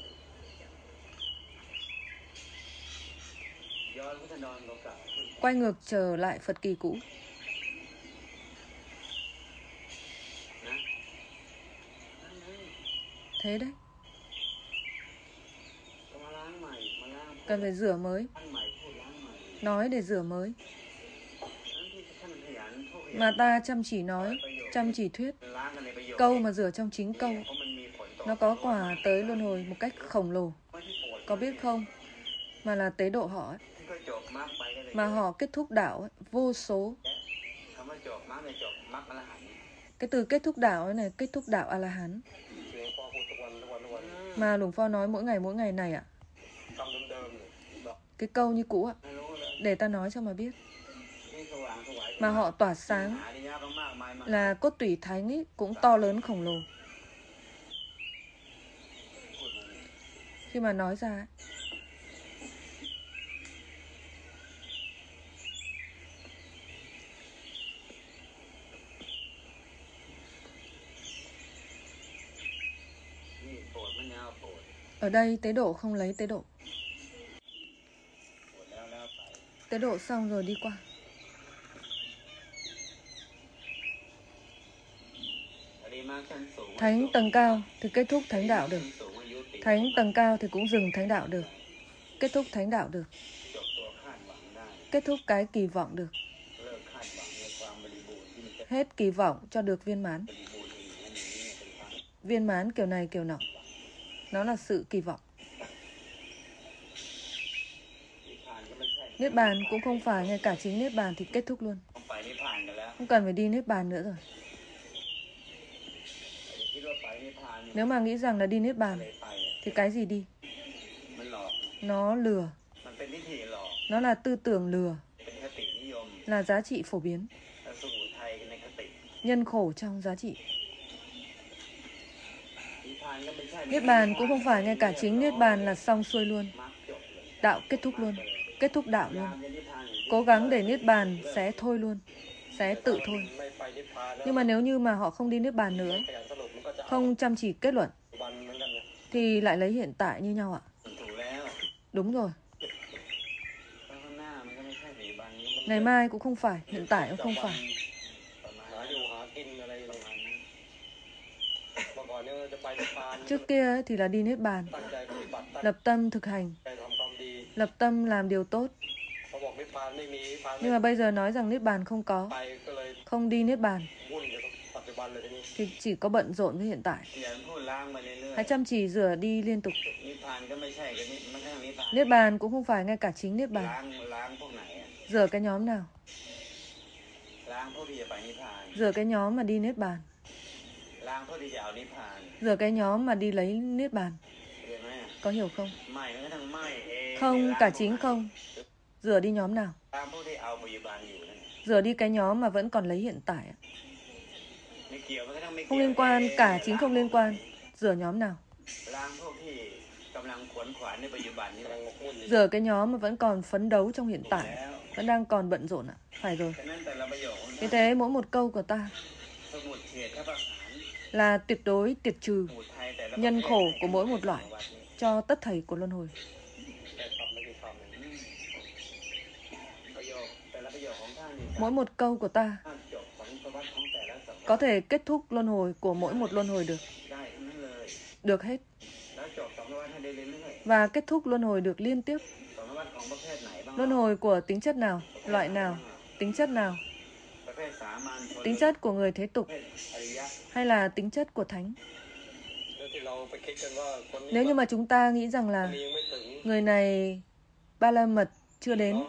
S1: Quay ngược trở lại Phật kỳ cũ. Thế đấy. Cần phải rửa mới. Nói để rửa mới. Mà ta chăm chỉ nói, chăm chỉ thuyết. Câu mà rửa trong chính câu, nó có quả tới luân hồi một cách khổng lồ. Có biết không? Mà là tế độ họ ấy. Mà họ kết thúc đạo ấy, vô số. Cái từ kết thúc đạo ấy này, kết thúc đạo A-la-hán. Mà Luồng Pho nói mỗi ngày mỗi ngày này ạ. Cái câu như cũ ạ. Để ta nói cho mà biết. Mà họ tỏa sáng là cốt tủy thánh ấy cũng to lớn khổng lồ. Khi mà nói ra ấy. Ở đây tế độ không lấy tế độ. Tế độ xong rồi đi qua. Thánh tầng cao thì kết thúc thánh đạo được. Thánh tầng cao thì cũng dừng thánh đạo được. Kết thúc thánh đạo được. Kết thúc cái kỳ vọng được. Hết kỳ vọng cho được viên mãn. Viên mãn kiểu này kiểu nọ. Nó là sự kỳ vọng. Niết bàn cũng không phải, ngay cả chính Niết bàn thì kết thúc luôn. Không cần phải đi Niết bàn nữa rồi. Nếu mà nghĩ rằng là đi Niết bàn thì cái gì đi? Nó lừa. Nó là tư tưởng lừa. Là giá trị phổ biến. Nhân khổ trong giá trị. Niết bàn cũng không phải, ngay cả chính Niết bàn là xong xuôi luôn. Đạo kết thúc luôn. Kết thúc đạo luôn. Cố gắng để Niết bàn sẽ thôi luôn. sẽ tự thôi. Nhưng mà nếu như mà họ không đi Niết Bàn nữa, không chăm chỉ kết luận, thì lại lấy hiện tại như nhau ạ. Đúng rồi. Ngày mai cũng không phải, hiện tại cũng không phải. Trước kia ấy thì là đi Niết Bàn, lập tâm thực hành, lập tâm làm điều tốt. Nhưng mà bây giờ nói rằng Niết Bàn không có, không đi Niết Bàn, thì chỉ có bận rộn với hiện tại. Hãy chăm chỉ rửa đi liên tục. Niết Bàn cũng không phải ngay cả chính Niết Bàn. Rửa cái nhóm nào? Rửa cái nhóm mà đi Niết Bàn. Rửa cái nhóm mà đi lấy Niết Bàn. Có hiểu không? Không, cả chính không. Rửa đi nhóm nào? Rửa đi cái nhóm mà vẫn còn lấy hiện tại. Không liên quan, cả chính không liên quan. Rửa nhóm nào? Rửa cái nhóm mà vẫn còn phấn đấu trong hiện tại, vẫn đang còn bận rộn ạ. Phải rồi. Vì thế mỗi một câu của ta là tuyệt đối tiệt trừ nhân khổ của mỗi một loại cho tất thảy của luân hồi. Mỗi một câu của ta có thể kết thúc luân hồi của mỗi một luân hồi được. Được hết. Và kết thúc luân hồi được liên tiếp. Luân hồi của tính chất nào, loại nào, tính chất nào? Tính chất của người thế tục hay là tính chất của thánh? Nếu như mà chúng ta nghĩ rằng là người này Ba La Mật chưa đến,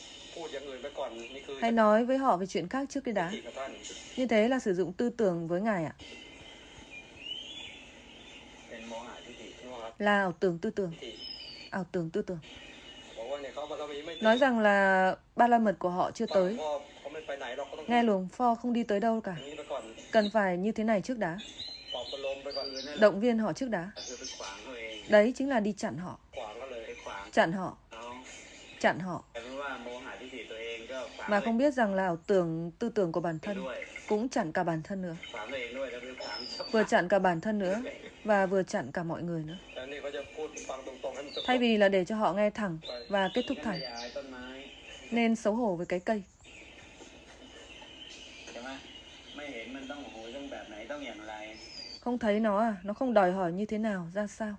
S1: hãy nói với họ về chuyện khác trước cái đã. Như thế là sử dụng tư tưởng với Ngài ạ. Là ảo tưởng tư tưởng. Ảo tưởng tư tưởng. Nói rằng là Ba La Mật của họ chưa tới, nghe luồng pho không đi tới đâu cả. Cần phải như thế này trước đã. Động viên họ trước đã. Đấy chính là đi chặn họ. Chặn họ. Chặn họ. Mà không biết rằng là ảo tưởng tư tưởng của bản thân cũng chặn cả bản thân nữa. Vừa chặn cả bản thân nữa và vừa chặn cả mọi người nữa. Thay vì là để cho họ nghe thẳng và kết thúc thẳng, nên xấu hổ với cái cây. Không thấy nó à? Nó không đòi hỏi như thế nào, ra sao?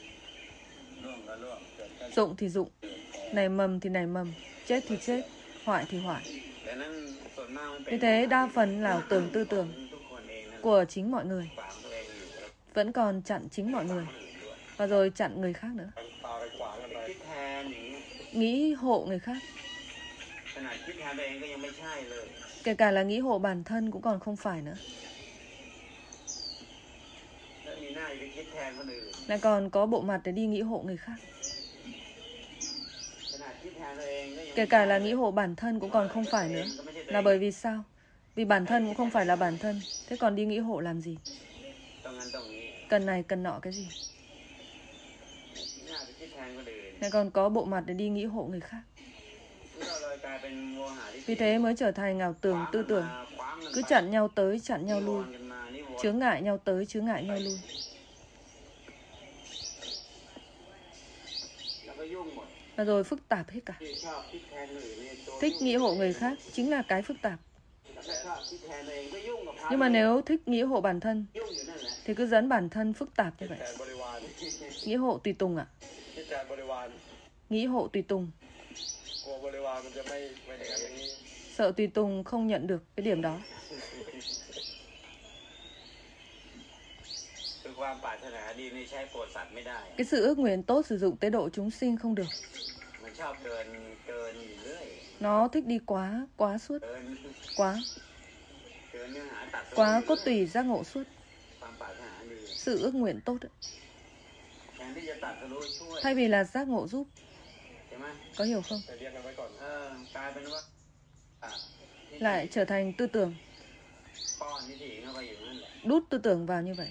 S1: Dụng thì dụng, nảy mầm thì nảy mầm, chết thì chết, hoại thì hoại. Vì thế đa phần là ảo tưởng tư tưởng của chính mọi người, vẫn còn chặn chính mọi người, và rồi chặn người khác nữa. Nghĩ hộ người khác, kể cả là nghĩ hộ bản thân cũng còn không phải nữa. Lại còn có bộ mặt để đi nghĩ hộ người khác. Kể cả là nghĩ hộ bản thân cũng còn không phải nữa. Là bởi vì sao? Vì bản thân cũng không phải là bản thân. Thế còn đi nghĩ hộ làm gì? Cần này cần nọ cái gì? Lại còn có bộ mặt để đi nghĩ hộ người khác. Vì thế mới trở thành ảo tưởng tư tưởng. Cứ chặn nhau tới, chặn nhau lui. Chướng ngại nhau tới, chướng ngại nhau lui. Và rồi phức tạp hết cả. Thích nghĩ hộ người khác chính là cái phức tạp. Nhưng mà nếu thích nghĩ hộ bản thân thì cứ dẫn bản thân phức tạp như vậy. Nghĩ hộ tùy tùng ạ. Nghĩ hộ tùy tùng. Sợ tùy tùng không nhận được cái điểm đó. Cái sự ước nguyện tốt sử dụng tế độ chúng sinh không được. Nó thích đi quá, quá suốt. Quá. Quá cốt tủy giác ngộ suốt. Sự ước nguyện tốt ấy. Thay vì là giác ngộ giúp. Có hiểu không? Lại trở thành tư tưởng. Đút tư tưởng vào như vậy.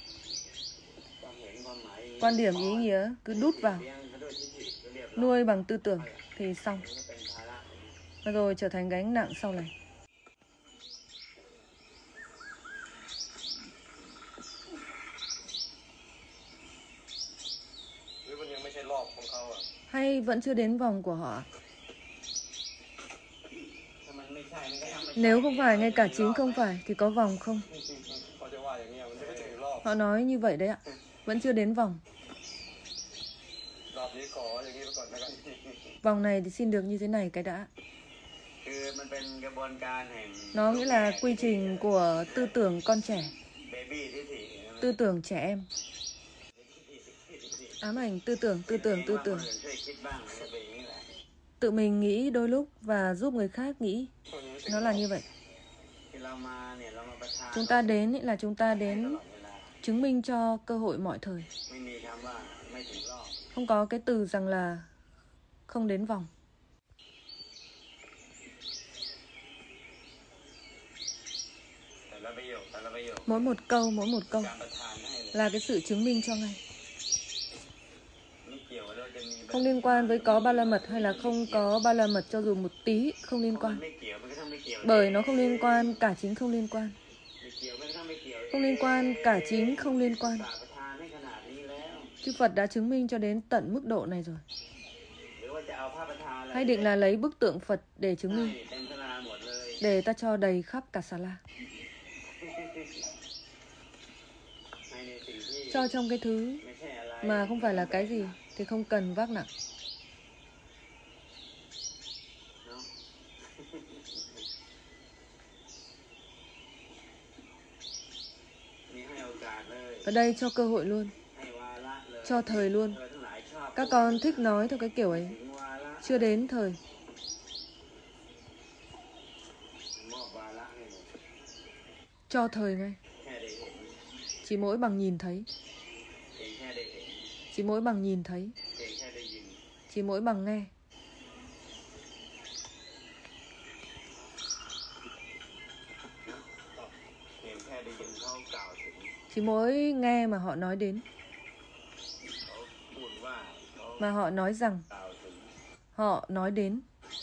S1: Quan điểm ý nghĩa cứ đút vào. Nuôi bằng tư tưởng thì xong. Và rồi trở thành gánh nặng sau này. Hay vẫn chưa đến vòng của họ? Nếu không phải, ngay cả chính không phải thì có vòng không? Họ nói như vậy đấy ạ. Vẫn chưa đến vòng. Vòng này thì xin được như thế này cái đã. Nó nghĩa là quy trình của tư tưởng con trẻ, tư tưởng trẻ em. Ám ảnh tư tưởng, tư tưởng, tư tưởng. Tự mình nghĩ đôi lúc và giúp người khác nghĩ. Nó là như vậy. Chúng ta đến là chúng ta đến chứng minh cho cơ hội mọi thời. Không có cái từ rằng là không đến vòng. Mỗi một câu, mỗi một câu là cái sự chứng minh cho ngay. Không liên quan với có ba la mật hay là không có ba la mật cho dù một tí, không liên quan. Bởi nó không liên quan, cả chính không liên quan. Không liên quan, cả chính không liên quan. Chư Phật đã chứng minh cho đến tận mức độ này rồi. Hay định là lấy bức tượng Phật để chứng minh, để ta cho đầy khắp cả xà la. Cho trong cái thứ mà không phải là cái gì thì không cần vác nặng. Ở đây cho cơ hội luôn, cho thời luôn. Các con thích nói theo cái kiểu ấy. Chưa đến thời. Cho thời ngay. Chỉ mỗi bằng nhìn thấy. Chỉ mỗi bằng nhìn thấy. Chỉ mỗi bằng nghe. Chỉ mỗi nghe mà họ nói đến. Mà họ nói rằng, họ nói đến.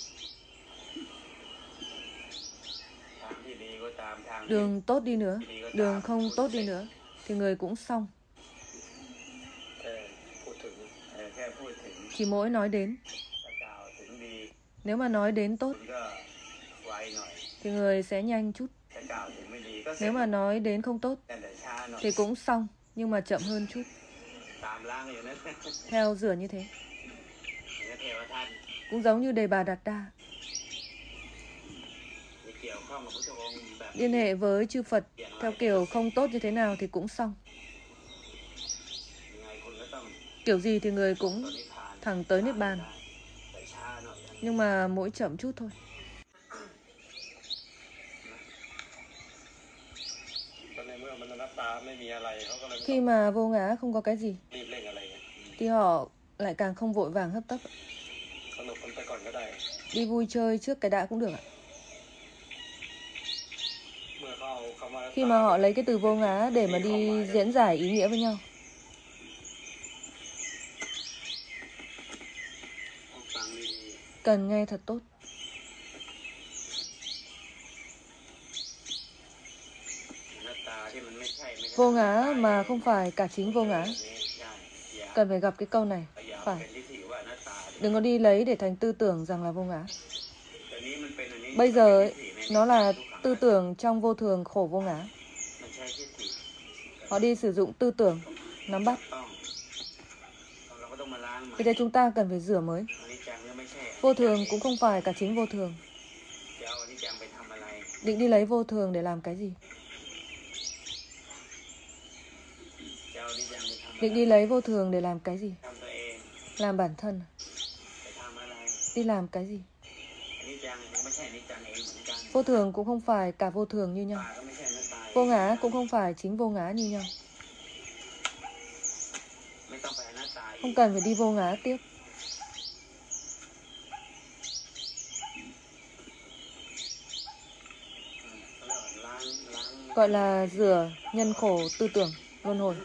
S1: Đường tốt đi nữa, đường không tốt đi nữa thì người cũng xong. Chỉ mỗi nói đến. Nếu mà nói đến tốt thì người sẽ nhanh chút. Nếu mà nói đến không tốt thì cũng xong, nhưng mà chậm hơn chút. Theo rửa như thế. Cũng giống như Đề Bà Đạt Đa. Liên hệ với chư Phật theo kiểu không tốt như thế nào thì cũng xong. Kiểu gì thì người cũng thẳng tới Niết Bàn. Nhưng mà mỗi chậm chút thôi. Khi mà vô ngã không có cái gì thì họ lại càng không vội vàng hấp tấp. Đi vui chơi trước cái đã cũng được ạ. Khi mà họ lấy cái từ vô ngã để mà đi diễn giải ý nghĩa với nhau. Cần nghe thật tốt. Vô ngã mà không phải cả chính vô ngã. Cần phải gặp cái câu này. Phải. Đừng có đi lấy để thành tư tưởng rằng là vô ngã. Bây giờ ấy, nó là tư tưởng trong vô thường khổ vô ngã. Họ đi sử dụng tư tưởng, nắm bắt. Vì thế chúng ta cần phải rửa mới. Vô thường cũng không phải cả chính vô thường. Định đi lấy vô thường để làm cái gì? Định đi lấy vô thường để làm cái gì? Làm bản thân. Đi làm cái gì? Vô thường cũng không phải cả vô thường như nhau. Vô ngã cũng không phải chính vô ngã như nhau. Không cần phải đi vô ngã tiếp. Gọi là rửa nhân khổ tư tưởng, luân hồi.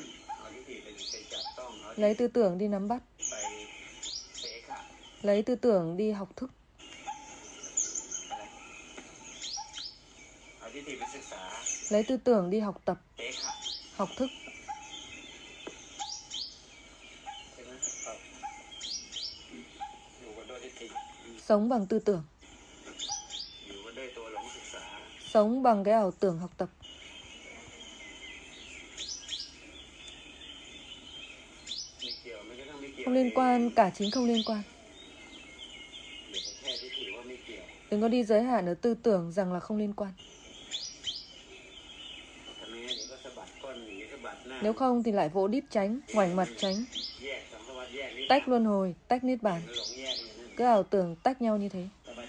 S1: Lấy tư tưởng đi nắm bắt. Lấy tư tưởng đi học thức. Lấy tư tưởng đi học tập, học thức. Sống bằng tư tưởng. Sống bằng cái ảo tưởng học tập. Không liên quan, cả chính không liên quan. Đừng có đi giới hạn ở tư tưởng rằng là không liên quan. Nếu không thì lại vỗ đít tránh, ngoảnh mặt tránh. Tách luân hồi, tách niết bàn. Cứ ảo tưởng tách nhau như thế.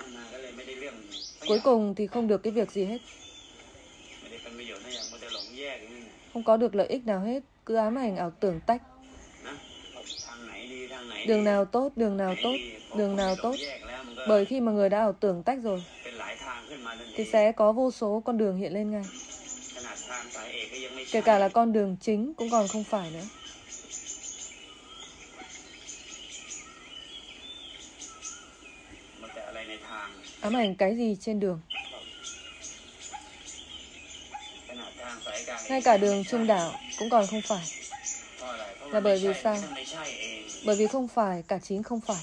S1: Cuối cùng thì không được cái việc gì hết. Không có được lợi ích nào hết. Cứ ám ảnh ảo tưởng tách. Đường nào tốt, đường nào tốt, đường nào tốt. Bởi khi mà người đã ảo tưởng tách rồi thì sẽ có vô số con đường hiện lên ngay. Kể cả là con đường chính cũng còn không phải nữa. Ám ảnh cái gì trên đường? Ngay cả đường trung đạo cũng còn không phải. Là bởi vì sao? Bởi vì không phải, cả chính không phải.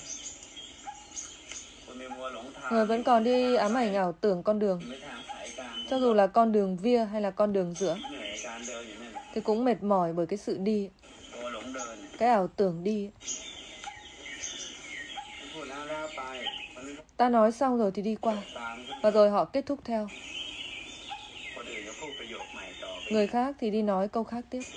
S1: Người vẫn còn đi ám ảnh ảo tưởng con đường. Cho dù là con đường via hay là con đường giữa thì cũng mệt mỏi bởi cái sự đi. Cái ảo tưởng đi. Ta nói xong rồi thì đi qua. Và rồi họ kết thúc theo. Người khác thì đi nói câu khác tiếp.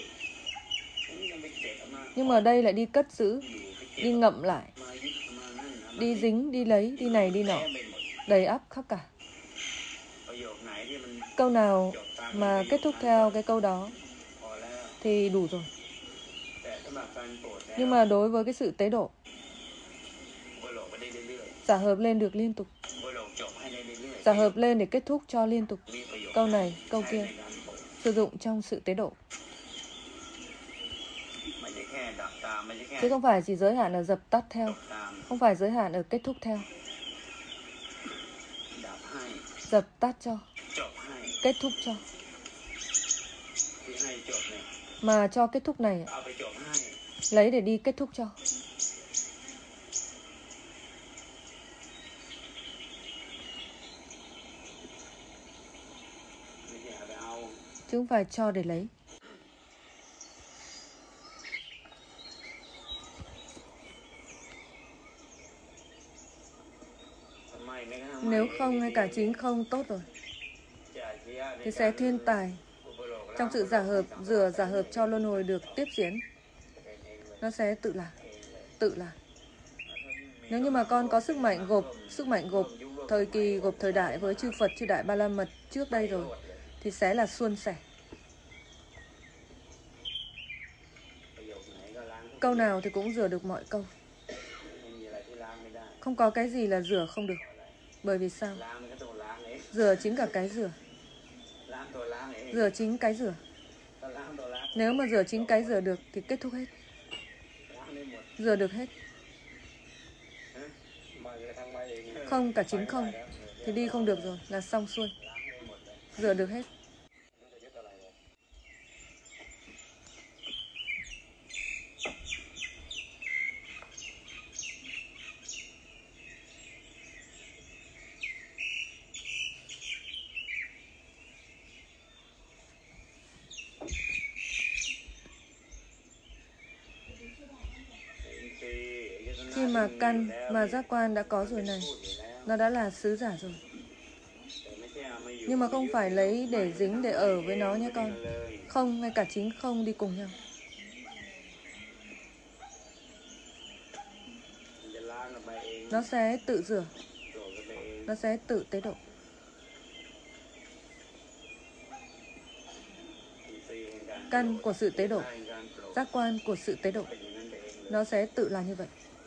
S1: Nhưng mà đây lại đi cất giữ, đi ngậm lại, đi dính, đi lấy, đi này, đi nọ, đầy ắp khắp cả. Câu nào mà kết thúc theo cái câu đó thì đủ rồi. Nhưng mà đối với cái sự tế độ, giả hợp lên được liên tục. Giả hợp lên để kết thúc cho liên tục. Câu này, câu kia, sử dụng trong sự tế độ. Chứ không phải chỉ giới hạn ở dập tắt theo. Không phải giới hạn ở kết thúc theo. Dập tắt cho, kết thúc cho. Mà cho kết thúc này lấy để đi kết thúc cho. Chứ không phải cho để lấy. Nếu không hay cả chính không tốt rồi thì sẽ thiên tài. Trong sự giả hợp, rửa giả hợp cho luân hồi được tiếp diễn, nó sẽ tự làm, tự làm. Nếu như mà con có sức mạnh gộp, sức mạnh gộp thời kỳ, gộp thời đại với chư Phật, chư Đại Ba La Mật trước đây rồi thì sẽ là suôn sẻ. Câu nào thì cũng rửa được mọi câu. Không có cái gì là rửa không được. Bởi vì sao? Rửa chính cả cái rửa. Rửa chính cái rửa. Nếu mà rửa chính cái rửa được thì kết thúc hết. Rửa được hết. Không, cả chính không thì đi không được rồi, là xong xuôi. Rửa được hết. Khi mà căn, mà giác quan đã có rồi này, nó đã là sứ giả rồi. Nhưng mà không phải lấy để dính, để ở với nó nhé con. Không, ngay cả chính không đi cùng nhau. Nó sẽ tự rửa. Nó sẽ tự tế độ. Căn của sự tế độ, giác quan của sự tế độ, nó sẽ tự là như vậy.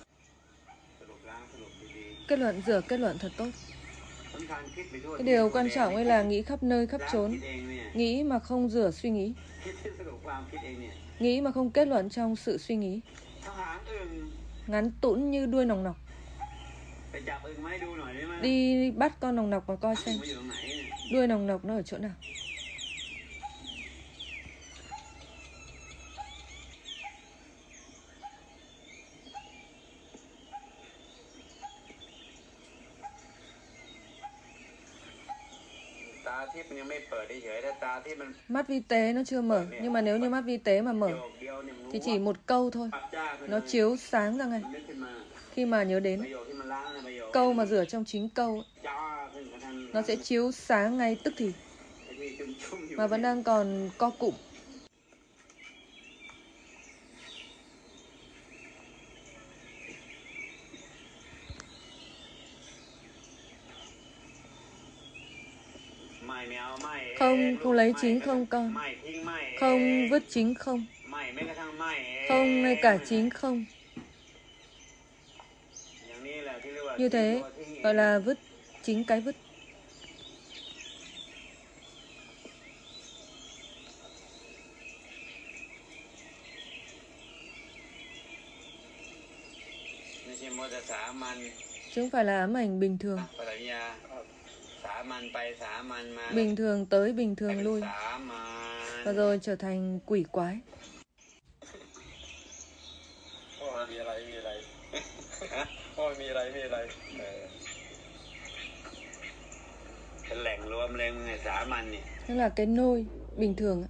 S1: Kết luận rửa kết luận thật tốt. Cái điều quan trọng ấy là nghĩ khắp nơi khắp chốn. Nghĩ mà không rửa suy nghĩ. Nghĩ mà không kết luận trong sự suy nghĩ. Ngắn tũn như đuôi nòng nọc. Đi bắt con nòng nọc mà coi xem đuôi nòng nọc nó ở chỗ nào. Mắt vi tế nó chưa mở, nhưng mà nếu như mắt vi tế mà mở thì chỉ một câu thôi, nó chiếu sáng ra ngay. Khi mà nhớ đến câu mà rửa trong chính câu, nó sẽ chiếu sáng ngay tức thì, mà vẫn đang còn co cụm. Không, không lấy chính không con. Không vứt chính không. Không ngay cả chính không. Như thế gọi là vứt chính cái vứt. Chứ không phải là ám ảnh bình thường. Bình thường tới bình thường lui, và rồi trở thành quỷ quái. Tức là cái nôi bình thường.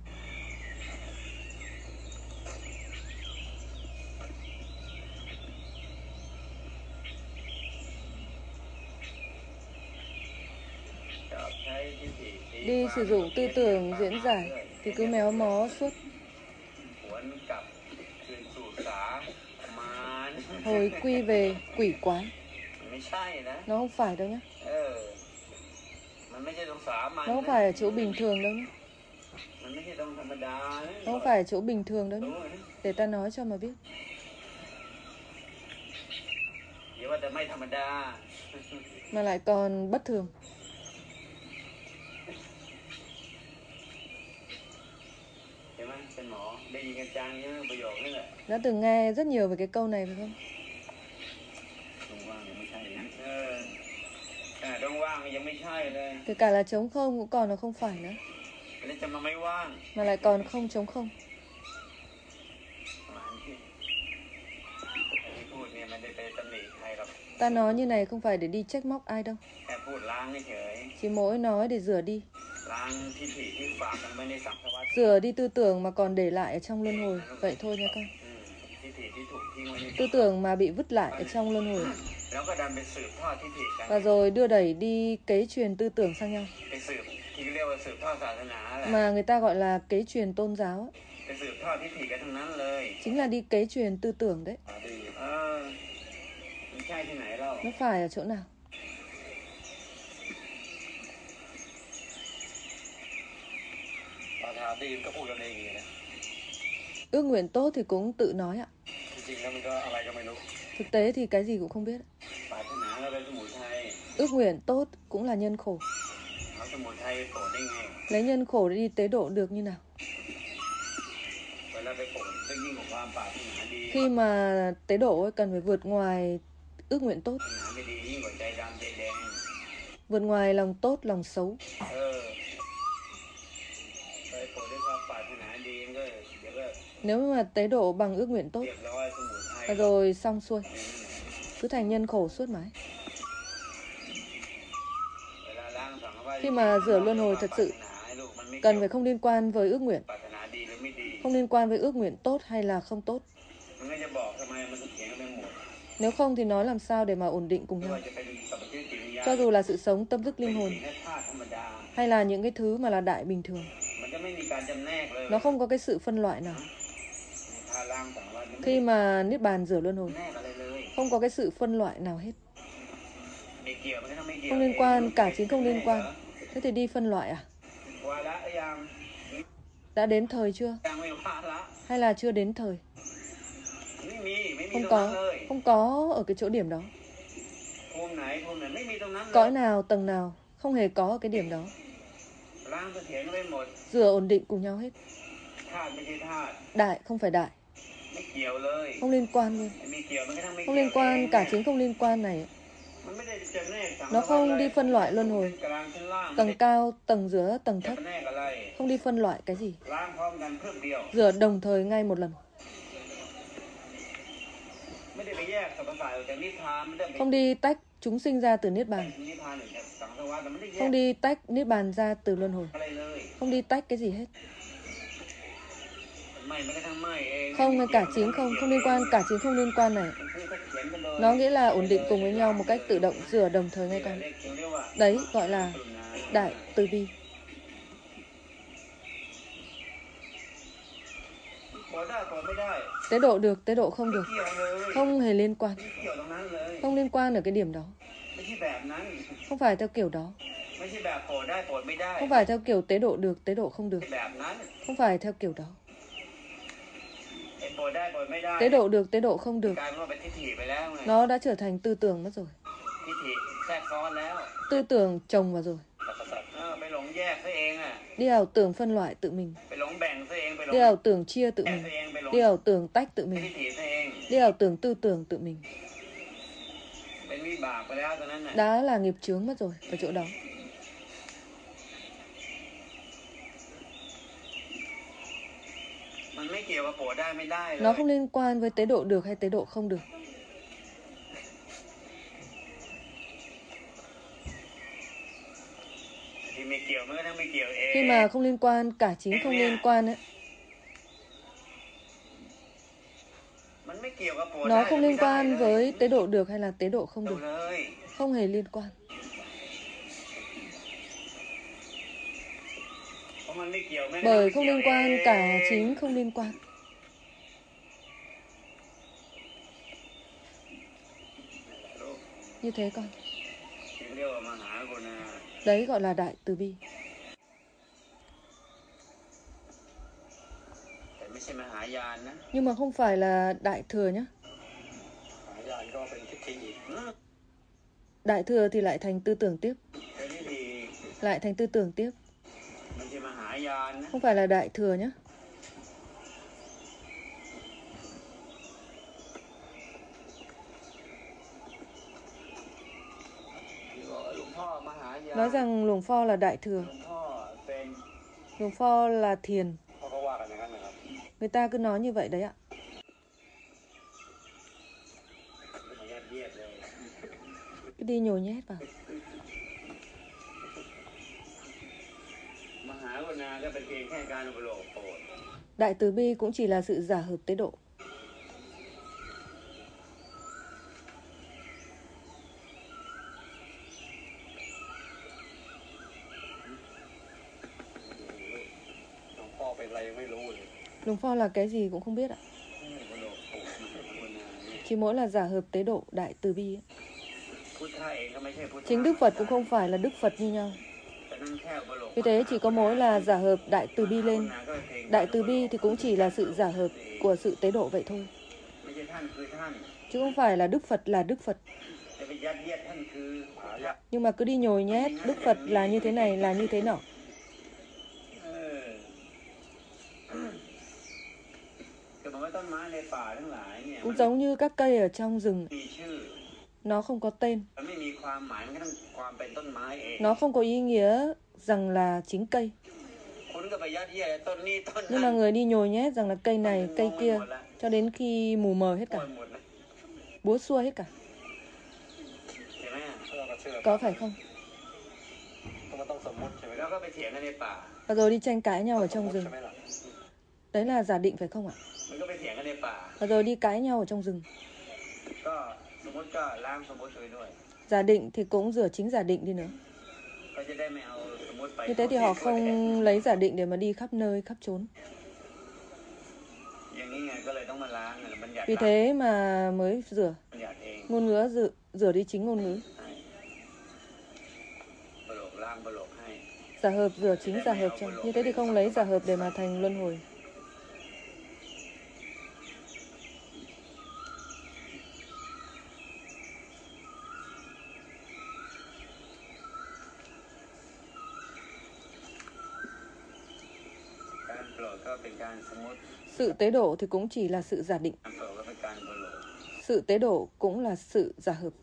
S1: Đi sử dụng tư tưởng diễn giải thì cứ méo mó suốt. Hồi quy về quỷ quái. Nó không phải đâu nhé. Nó không phải ở chỗ bình thường đâu nhé. Nó không phải ở chỗ bình thường đâu nhé. Để ta nói cho mà biết. Mà lại còn bất thường. Đã từng nghe rất nhiều về cái câu này phải không? Kể cả là trống không cũng còn là không phải nữa. Mà lại còn không trống không. Ta nói như này không phải để đi trách móc ai đâu. Chỉ mỗi nói để rửa đi. Rửa đi tư tưởng mà còn để lại ở trong luân hồi. Vậy thôi nha con. Tư tưởng mà bị vứt lại ở trong luân hồi. Và rồi đưa đẩy đi kế truyền tư tưởng sang nhau. Mà người ta gọi là kế truyền tôn giáo. Chính là đi kế truyền tư tưởng đấy. Nó phải ở chỗ nào? Ước nguyện tốt thì cũng tự nói ạ. Thực tế thì cái gì cũng không biết. Ước nguyện tốt cũng là nhân khổ. Lấy nhân khổ để đi tế độ được như nào? Khi mà tế độ ấy, cần phải vượt ngoài ước nguyện tốt, vượt ngoài lòng tốt, lòng xấu. Nếu mà tế độ bằng ước nguyện tốt, rồi xong xuôi, cứ thành nhân khổ suốt mãi. Khi mà rửa luân hồi thật sự, cần phải không liên quan với ước nguyện. Không liên quan với ước nguyện tốt hay là không tốt. Nếu không thì nói làm sao để mà ổn định cùng nhau. Cho dù là sự sống tâm thức linh hồn, hay là những cái thứ mà là đại bình thường, nó không có cái sự phân loại nào. Khi mà Niết Bàn rửa luân hồi, không có cái sự phân loại nào hết. Không liên quan, cả chính không liên quan. Thế thì đi phân loại à? Đã đến thời chưa? Hay là chưa đến thời? Không có, không có ở cái chỗ điểm đó. Cõi nào, tầng nào, không hề có ở cái điểm đó. Rửa ổn định cùng nhau hết. Đại không phải đại. Không liên quan luôn. Không liên quan, cả chính không liên quan này. Nó không đi phân loại luân hồi. Tầng cao, tầng giữa, tầng thấp. Không đi phân loại cái gì. Rửa đồng thời ngay một lần. Không đi tách chúng sinh ra từ Niết Bàn. Không đi tách niết bàn ra từ luân hồi. Không đi tách cái gì hết. Không, ngay cả chính không, không liên quan, cả chính không liên quan này. Nó nghĩa là ổn định cùng với nhau một cách tự động, rửa đồng thời ngay con. Đấy gọi là đại từ bi. Tế độ được, tế độ không được. Không hề liên quan. Không liên quan ở cái điểm đó. Không phải theo kiểu đó. Không phải theo kiểu tế độ được, tế độ không được. Không phải theo kiểu đó. Tế độ được, tế độ không được. Nó đã trở thành tư tưởng mất rồi. Tư tưởng chồng vào rồi. Đi ảo tưởng phân loại tự mình. Đi ảo tưởng chia tự mình. Đi ảo tưởng tách tự mình. Đi ảo tưởng tư tưởng tự mình. Đã là nghiệp chướng mất rồi ở chỗ đó. Nó không liên quan với tế độ được hay tế độ không được. Khi mà không liên quan, cả chính không liên quan ấy. Nó không liên quan với tế độ được hay là tế độ không được. Không hề liên quan. Bởi không liên quan, cả chính không liên quan. Như thế con. Đấy gọi là đại từ bi. Nhưng mà không phải là đại thừa nhé. Đại thừa thì lại thành tư tưởng tiếp. Lại thành tư tưởng tiếp. Không phải là đại thừa nhé. Nói rằng Luồng Pho là đại thừa. Luồng Pho là thiền. Người ta cứ nói như vậy đấy ạ. Cứ đi nhồi nhét vào. Đại từ bi cũng chỉ là sự giả hợp tế độ. Luồng Pho là cái gì cũng không biết ạ. Chỉ mỗi là giả hợp tế độ đại từ bi ấy. Chính Đức Phật cũng không phải là Đức Phật như nhau. Vì thế chỉ có mỗi là giả hợp đại từ bi lên. Đại từ bi thì cũng chỉ là sự giả hợp của sự tế độ vậy thôi. Chứ không phải là Đức Phật là Đức Phật. Nhưng mà cứ đi nhồi nhét Đức Phật là như thế này, là như thế nọ. Cũng giống như các cây ở trong rừng. Nó không có tên. Nó không có ý nghĩa rằng là chính cây. Nhưng mà người đi nhồi nhét rằng là cây này, cây kia, cho đến khi mù mờ hết cả. Búa xua hết cả. Có phải không? Và rồi đi tranh cãi nhau ở trong rừng. Đấy là giả định phải không ạ? Và rồi đi cãi nhau ở trong rừng. Giả định thì cũng rửa chính giả định đi nữa. Như thế thì họ không lấy giả định để mà đi khắp nơi, khắp chốn. Vì thế mà mới rửa. Ngôn ngữ rửa, rửa đi chính ngôn ngữ. Giả hợp rửa chính giả hợp cho. Như thế thì không lấy giả hợp để mà thành luân hồi. Sự tế độ thì cũng chỉ là sự giả định. Sự tế độ cũng là sự giả hợp.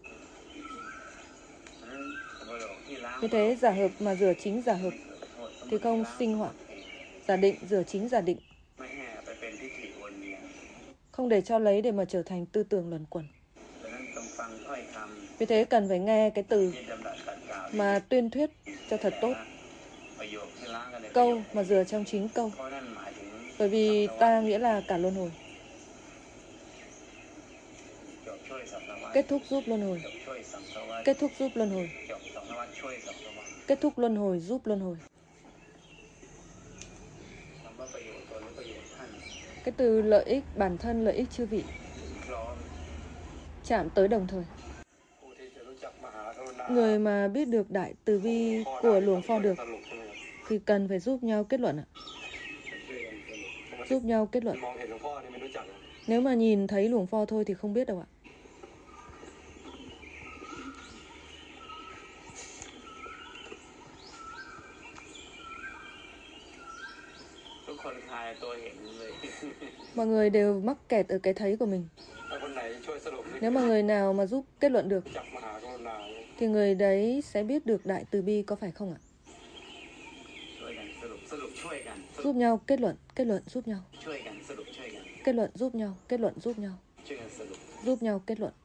S1: Như thế giả hợp mà rửa chính giả hợp thì không sinh hoạt. Giả định rửa chính giả định. Không để cho lấy để mà trở thành tư tưởng luẩn quẩn. Vì thế cần phải nghe cái từ mà tuyên thuyết cho thật tốt, câu mà dựa trong chính câu. Bởi vì ta nghĩa là cả luân hồi. Kết thúc giúp luân hồi. Kết thúc giúp luân hồi. Kết thúc luân hồi giúp luân hồi. Cái từ lợi ích bản thân, lợi ích chư vị chạm tới đồng thời. Người mà biết được đại từ bi của Luồng Pho được thì cần phải giúp nhau kết luận ạ. Giúp nhau kết luận. Nếu mà nhìn thấy Luồng Pho thôi thì không biết đâu ạ. Mọi người đều mắc kẹt ở cái thấy của mình. Nếu mà người nào mà giúp kết luận được thì người đấy sẽ biết được đại từ bi, có phải không ạ? Giúp nhau kết luận, kết luận giúp nhau. Kết luận giúp nhau, kết luận giúp nhau. Giúp nhau kết luận.